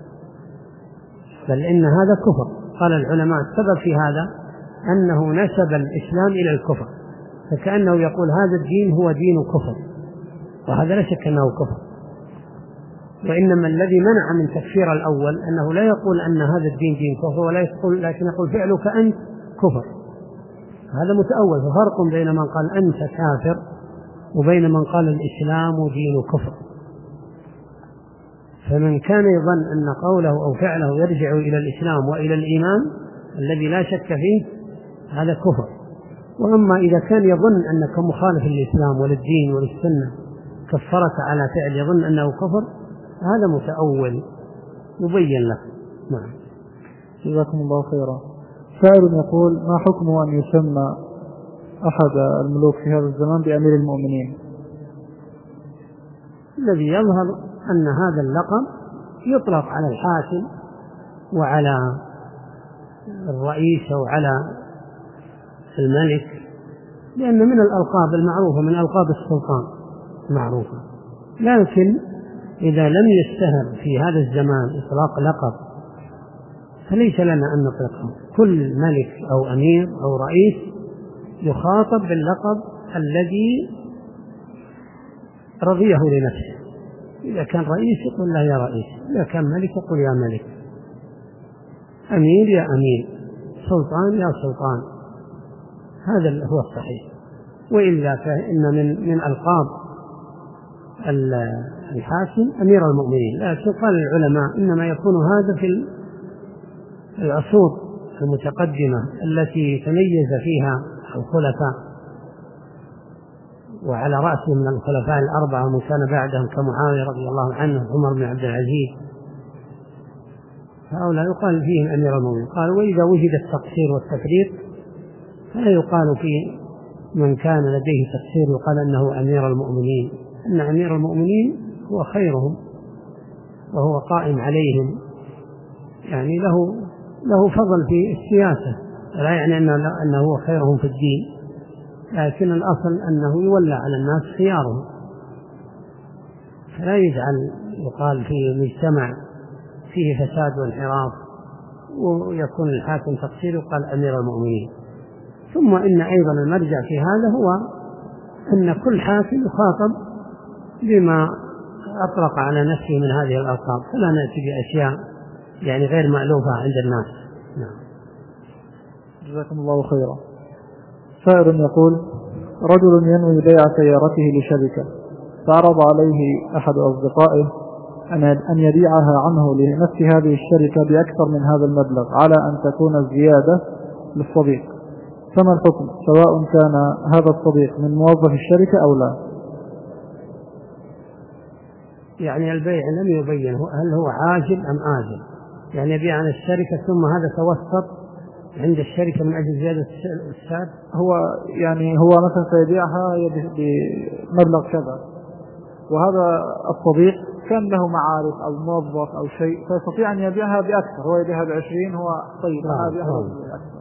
[SPEAKER 2] بل إن هذا كفر. قال العلماء السبب في هذا أنه نسب الإسلام إلى الكفر، فكأنه يقول هذا الدين هو دين كفر، وهذا لا شك أنه كفر. وإنما الذي منع من تكفير الأول أنه لا يقول أن هذا الدين دين كفر، ولا يقول لكن يقول فعلك أنت كفر. هذا متأول. ففرق بين من قال أنت كافر وبين من قال الإسلام دين كفر. فمن كان يظن أن قوله أو فعله يرجع إلى الإسلام وإلى الإيمان الذي لا شك فيه هذا كفر. وأما إذا كان يظن أنك مخالف للإسلام وللدين وللسنة كفرك على فعل يظن أنه كفر، هذا متأول يبين له. نعم.
[SPEAKER 1] جزاكم الله خيرا. سائل يقول: ما حكم أن يسمى أحد الملوك في هذا الزمان بأمير المؤمنين؟
[SPEAKER 2] الذي يظهر أن هذا اللقب يطلق على الحاكم وعلى الرئيس وعلى الملك، لأن من الألقاب المعروفة من ألقاب السلطان معروفة. لكن إذا لم يشتهر في هذا الزمان إطلاق لقب فليس لنا أن نطلقه. كل ملك أو أمير أو رئيس يخاطب باللقب الذي رضيه لنفسه. إذا كان رئيس يقول له يا رئيس، إذا كان ملك يقول يا ملك، أمير يا أمير، سلطان يا سلطان. هذا هو الصحيح. وإلا فإن من من ألقاب الحاكم أمير المؤمنين. لكن قال العلماء إنما يكون هذا في العصور المتقدمة التي تميز فيها الخلفاء، وعلى رأسهم من الخلفاء الأربعة ومن كان بعدهم كمعاوية رضي الله عنه عمر بن عبد العزيز، هؤلاء يقال فيهم أمير المؤمنين. قال: وإذا وجد التقصير والتفريط فلا يقال في من كان لديه تقصير يقال أنه أمير المؤمنين، أن أمير المؤمنين هو خيرهم وهو قائم عليهم، يعني له له فضل في السياسة، لا يعني أنه هو خيرهم في الدين، لكن الأصل أنه يولى على الناس خيارهم. فلا يجعل يقال في مجتمع فيه فساد وانحراف ويكون الحاكم تقصير يقال أمير المؤمنين. ثم إن أيضا المرجع في هذا هو أن كل حاكم يخاطب بما أطلق على نفسه من هذه الألقاب، فلا نأتي بأشياء يعني غير مألوفة عند الناس. نعم.
[SPEAKER 1] جزاكم الله خيرا. سائل يقول: رجل ينوي بيع سيارته لشركة، فعرض عليه أحد أصدقائه أن يبيعها عنه لنفس هذه الشركة بأكثر من هذا المبلغ على أن تكون الزيادة للصديق، فما الحكم سواء كان هذا الصديق من موظف الشركة أو لا؟
[SPEAKER 2] يعني البيع لم يبين هل هو عاجل أم آجل، يعني يبيع عن الشركة ثم هذا توسط عند الشركة من أجل زيادة السعر.
[SPEAKER 1] هو يعني هو مثلا سيبيعها بمبلغ كذا، وهذا الصديق كان له معارف أو موظف أو شيء فيستطيع أن يبيعها بأكثر، هو يبيعها بعشرين، هو طيب أنا أبيعها بأكثر.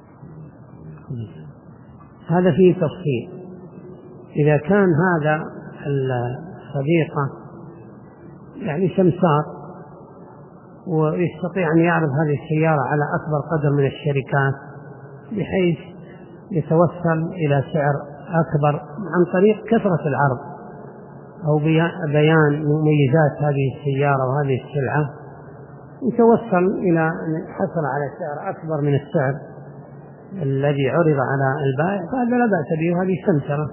[SPEAKER 2] هذا فيه تفصيل. إذا كان هذا الصديقة يعني سمسار، ويستطيع أن يعرض هذه السيارة على أكبر قدر من الشركات بحيث يتوصل إلى سعر أكبر عن طريق كثرة العرض أو بيان مميزات هذه السيارة وهذه السلعة، يتوصل إلى أن يحصل على سعر أكبر من السعر الذي عرض على البائع، فهذا لا بأس به، هذه سمسرة.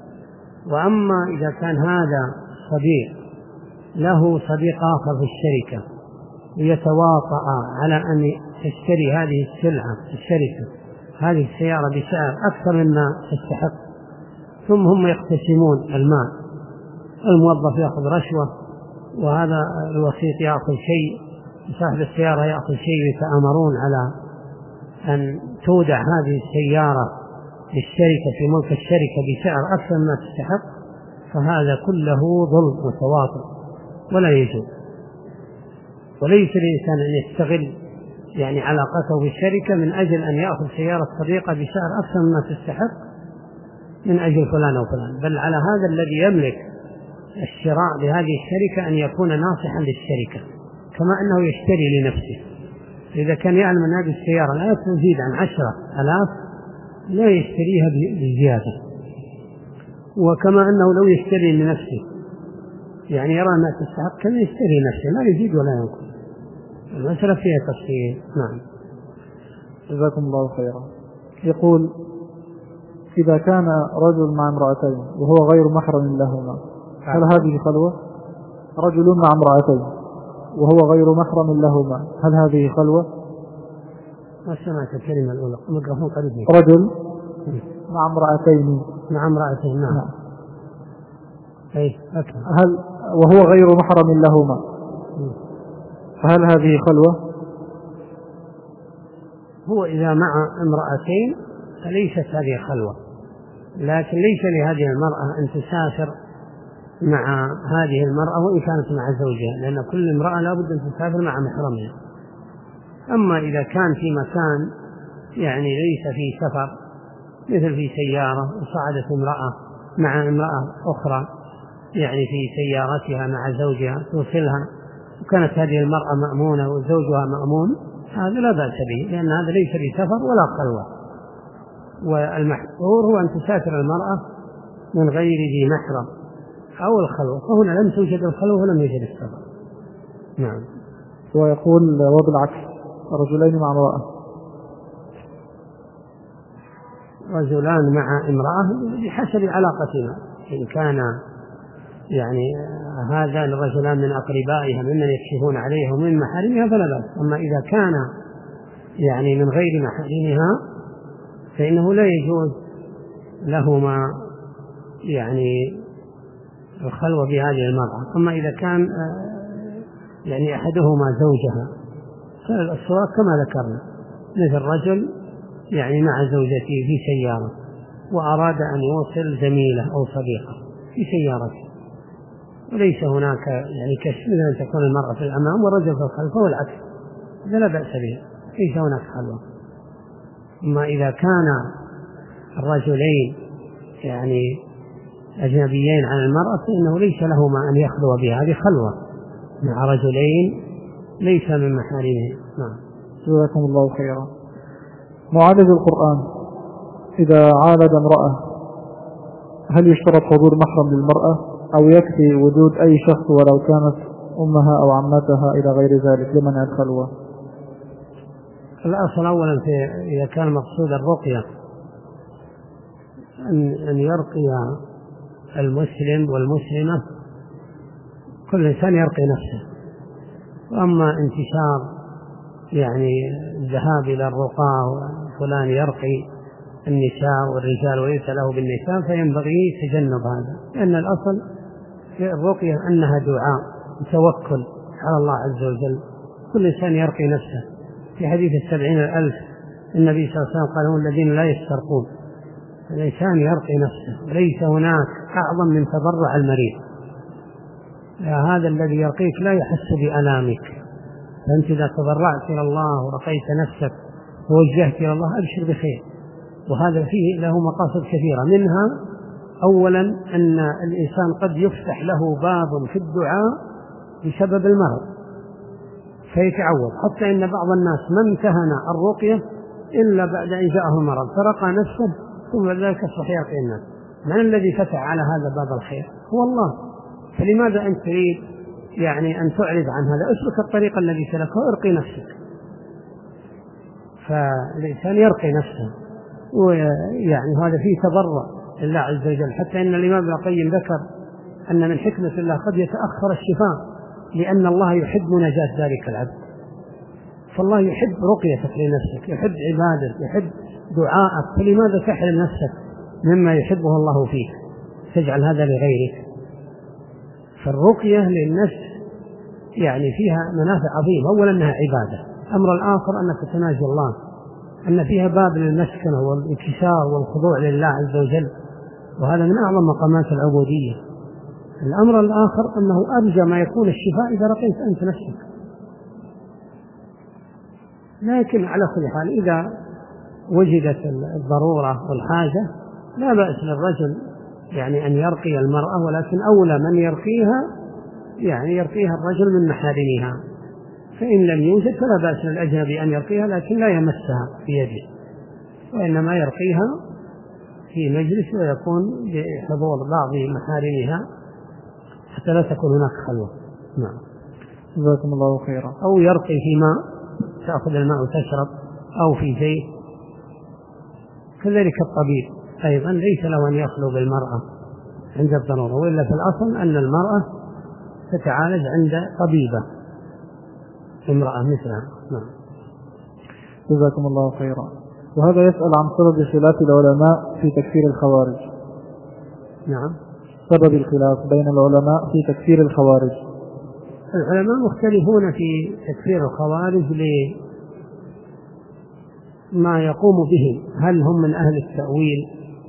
[SPEAKER 2] وأما إذا كان هذا صديق له صديق آخر في الشركة ويتواطأ على أن يشتري هذه السلعة في الشركة هذه السيارة بسعر أكثر مما تستحق، ثم هم يقتسمون المال، الموظف يأخذ رشوة وهذا الوسيط يأخذ شيء، صاحب السيارة يأخذ شيء، يتآمرون على أن تودع هذه السيارة للشركة في ملك الشركة بسعر أكثر مما تستحق، فهذا كله ظلم وتواطؤ ولا يجوز. وليس الإنسان أن يستغل يعني علاقته بالشركة من أجل أن يأخذ سيارة صديقة بسعر أكثر مما تستحق من أجل فلان أو فلان، بل على هذا الذي يملك الشراء بهذه الشركة أن يكون ناصحا للشركة كما أنه يشتري لنفسه. إذا كان يعلم أن هذه السيارة لا تزيد عن عشرة آلاف لا يشتريها بزيادة، وكما أنه لو يشتري لنفسه يعني يرى أنها تستحق كما يشتري نفسه، لا يزيد ولا ينقص. المسألة فيها تفصيل. نعم.
[SPEAKER 1] جزاكم الله خيرا. يقول: إذا كان رجل مع امرأتين وهو غير محرم لهما هل هذه خلوة؟ رجل مع امرأتين وهو غير محرم لهما هل هذه خلوة؟
[SPEAKER 2] ما سمعت الكلمة الأولى. الميكروفون قريب.
[SPEAKER 1] رجل مع امرأتين
[SPEAKER 2] مع امرأتين. نعم. نعم. أي أكمل.
[SPEAKER 1] هل وهو غير محرم لهما فهل هذه خلوة؟
[SPEAKER 2] هو إذا مع امرأتين فليست هذه خلوة، لكن ليس لهذه المرأة أن تسافر مع هذه المرأة وإن كانت مع زوجها، لأن كل امرأة لا بد أن تسافر مع محرمها. أما إذا كان في مكان يعني ليس في سفر، مثل في سيارة وصعدت امرأة مع امرأة أخرى يعني في سيارتها مع زوجها توصلها، وكانت هذه المرأة مأمونة وزوجها مأمون، هذا لا بأس به، لأن هذا ليس بسفر ولا خلوة. والمحظور هو أن تسافر المرأة من غير ذي محرم أو الخلوة، فهنا لم توجد الخلوة ولم يوجد السفر. نعم.
[SPEAKER 1] ويقول وبالعكس رجلين مع امرأة.
[SPEAKER 2] رجلان مع امرأة بحسب علاقتنا، إن كان يعني هذا الرجلان من أقربائها ممن يكشفون عليها ومن محارمها فلا بأس. أما إذا كان يعني من غير محارمها فإنه لا يجوز لهما يعني الخلوة بهذه المرأة. أما إذا كان يعني أحدهما زوجها فالصورة كما ذكرنا، مثل رجل يعني مع زوجته في سيارة وأراد أن يوصل زميله أو صديقه في سيارته، وليس هناك يعني كشف، مثل أن تكون المرأة في الأمام والرجل في الخلف والعكس، هذا لا بأس به، ليس هناك خلوة. أما إذا كان الرجلين يعني أجنبيين عن المرأة فإنه ليس لهما أن يخلو بها، هذه خلوة مع رجلين ليس من محارمهم. نعم.
[SPEAKER 1] جزاكم الله خيرا. معالج القرآن إذا عالج امرأة هل يشترط حضور محرم للمرأة أو يكفي وجود أي شخص ولو كانت أمها أو عمتها إلى غير ذلك لمنع الخلوة؟
[SPEAKER 2] الأصل أولا في إذا كان مقصود الرقية أن أن يرقي المسلم والمسلمة، كل إنسان يرقي نفسه. وأما انتشار يعني الذهاب إلى الرقاة وفلان يرقي النساء والرجال وليس له بالنساء فينبغي تجنب هذا، لأن الأصل في الرقية أنها دعاء وتوكل على الله عز وجل، كل إنسان يرقي نفسه. في حديث السبعين الألف النبي صلى الله عليه وسلم قال: هم الذين لا يسترقون. الإنسان يرقي نفسه، وليس هناك أعظم من تضرع المريض. هذا الذي يرقيك لا يحس بألامك، فأنت إذا تضرعت إلى الله ورقيت نفسك ووجهت إلى الله أبشر بخير. وهذا فيه له مقاصد كثيرة، منها أولا أن الإنسان قد يفتح له باب في الدعاء بسبب المرض فيتعوض، حتى إن بعض الناس ما امتهن الرقية إلا بعد أن جاءه المرض فرقى نفسه ثم بعد ذلك أصبح يعطي الناس. من الذي فتح على هذا باب الخير؟ هو الله. فلماذا أنت تريد يعني أن تعرض عن هذا؟ اسلك الطريق الذي سلكه وارقي نفسك. فالإنسان يرقي نفسه، ويعني هذا فيه تضرع لله عز وجل، حتى إن الإمام ابن القيم ذكر أن من حكمة الله قد يتأخر الشفاء لأن الله يحب مناجاة ذلك العبد. فالله يحب رقيتك لنفسك، يحب عبادتك، يحب دعاءك، فلماذا تحرم نفسك مما يحبه الله فيك تجعل هذا لغيرك؟ فالرقية للنفس يعني فيها منافع عظيمة. أولا أنها عبادة، الأمر الآخر أنك تناجي الله، أن فيها باب للمسكنة والانكسار والخضوع لله عز وجل، وهذا من أعظم مقامات العبودية. الأمر الآخر أنه أرجى ما يكون الشفاء إذا رقيت أنت نفسك. لكن على كل حال إذا وجدت الضرورة والحاجة لا بأس للرجل يعني أن يرقي المرأة، ولكن أولى من يرقيها يعني يرقيها الرجل من محارمها، فإن لم يوجد فلا بأس للأجنبي أن يرقيها لكن لا يمسها بيده، وإنما يرقيها في مجلس ويكون بحضور بعض محارمها حتى لا تكون هناك خلوة. نعم.
[SPEAKER 1] جزاكم الله خيرا.
[SPEAKER 2] أو يرقي في ماء تأخذ الماء وتشرب، أو في زيت. كذلك الطبيب أيضا ليس له أن يخلو بالمرأة عند الضرورة، وإلا في الأصل أن المرأة تتعالج عند طبيبة امرأة مثلها. نعم.
[SPEAKER 1] جزاكم الله خيرا. وهذا يسأل عن سبب خلاف العلماء في تكفير الخوارج.
[SPEAKER 2] نعم.
[SPEAKER 1] سبب الخلاف بين العلماء في تكفير الخوارج.
[SPEAKER 2] العلماء مختلفون في تكفير الخوارج لما يقوم به، هل هم من أهل التأويل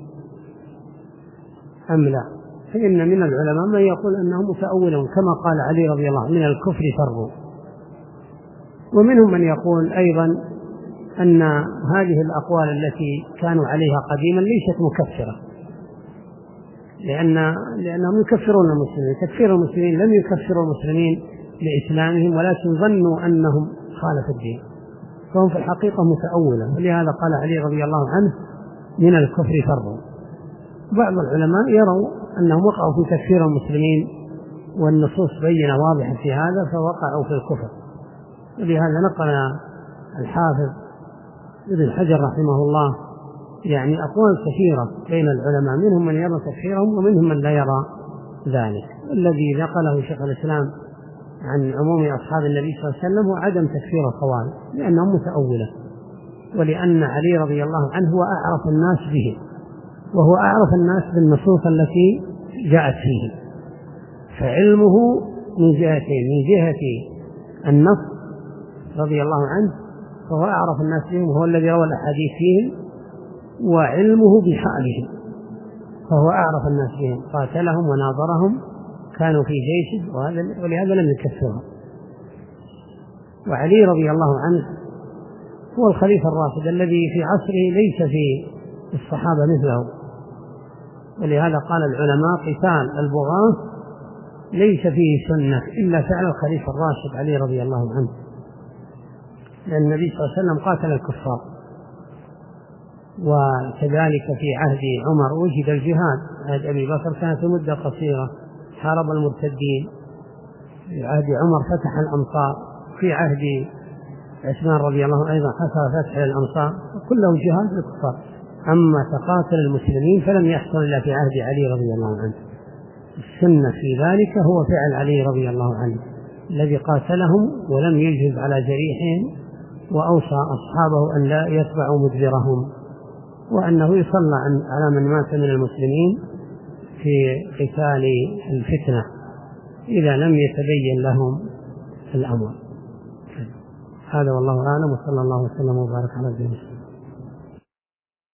[SPEAKER 2] أم لا؟ فإن من العلماء من يقول أنهم متأولون كما قال علي رضي الله عنه من الكفر فروا، ومنهم من يقول أيضا أن هذه الأقوال التي كانوا عليها قديما ليست مكفرة، لأن لأنهم يكفرون المسلمين. تكفير المسلمين لم يكفروا المسلمين لإسلامهم، ولكن ظنوا أنهم خالفوا الدين، فهم في الحقيقة متأولة، ولهذا قال علي رضي الله عنه من الكفر فروا. بعض العلماء يروا أنهم وقعوا في تكفير المسلمين والنصوص بينة واضحة في هذا فوقعوا في الكفر، ولهذا نقل الحافظ ابن حجر رحمه الله يعني أقوال كثيرة بين العلماء، منهم من يرى تكفيرهم ومنهم من لا يرى ذلك. الذي نقله شيخ الإسلام عن عموم أصحاب النبي صلى الله عليه وسلم هو عدم تكفير الخوارج لأنهم متأولة، ولأن علي رضي الله عنه هو أعرف الناس به، وهو أعرف الناس بالنصوص التي جاءت فيه، فعلمه من جهتين، من جهة النص رضي الله عنه فهو أعرف الناس بهم وهو الذي روى الأحاديث فيهم، وعلمه بحالهم فهو أعرف الناس بهم، قاتلهم وناظرهم، كانوا في جيش، ولهذا لم يكفرهم. وعلي رضي الله عنه هو الخليفة الراشد الذي في عصره ليس في الصحابة مثله، ولهذا قال العلماء قتال البغاة ليس فيه سنة إلا فعل الخليفة الراشد علي رضي الله عنه، لأن النبي صلى الله عليه وسلم قاتل الكفار. وكذلك في عهد عمر وجد الجهاد، عهد أبي بكر كانت مدة قصيرة حارب المرتدين، في عهد عمر فتح الأمصار، في عهد عثمان رضي الله عنه أيضا حصل فتح الأمصار، كله جهاد الكفار. أما تقاتل المسلمين فلم يحصل إلا في عهد علي رضي الله عنه. السنة في ذلك هو فعل علي رضي الله عنه الذي قاتلهم ولم يجهز على جريحهم، وأوصى أصحابه أن لا يتبعوا مدبرهم، وأنه يصلى على من مات من المسلمين في قتال الفتنة إذا لم يتبين لهم الأمر. هذا والله أعلم، وصلى الله وسلم وبارك على نبينا.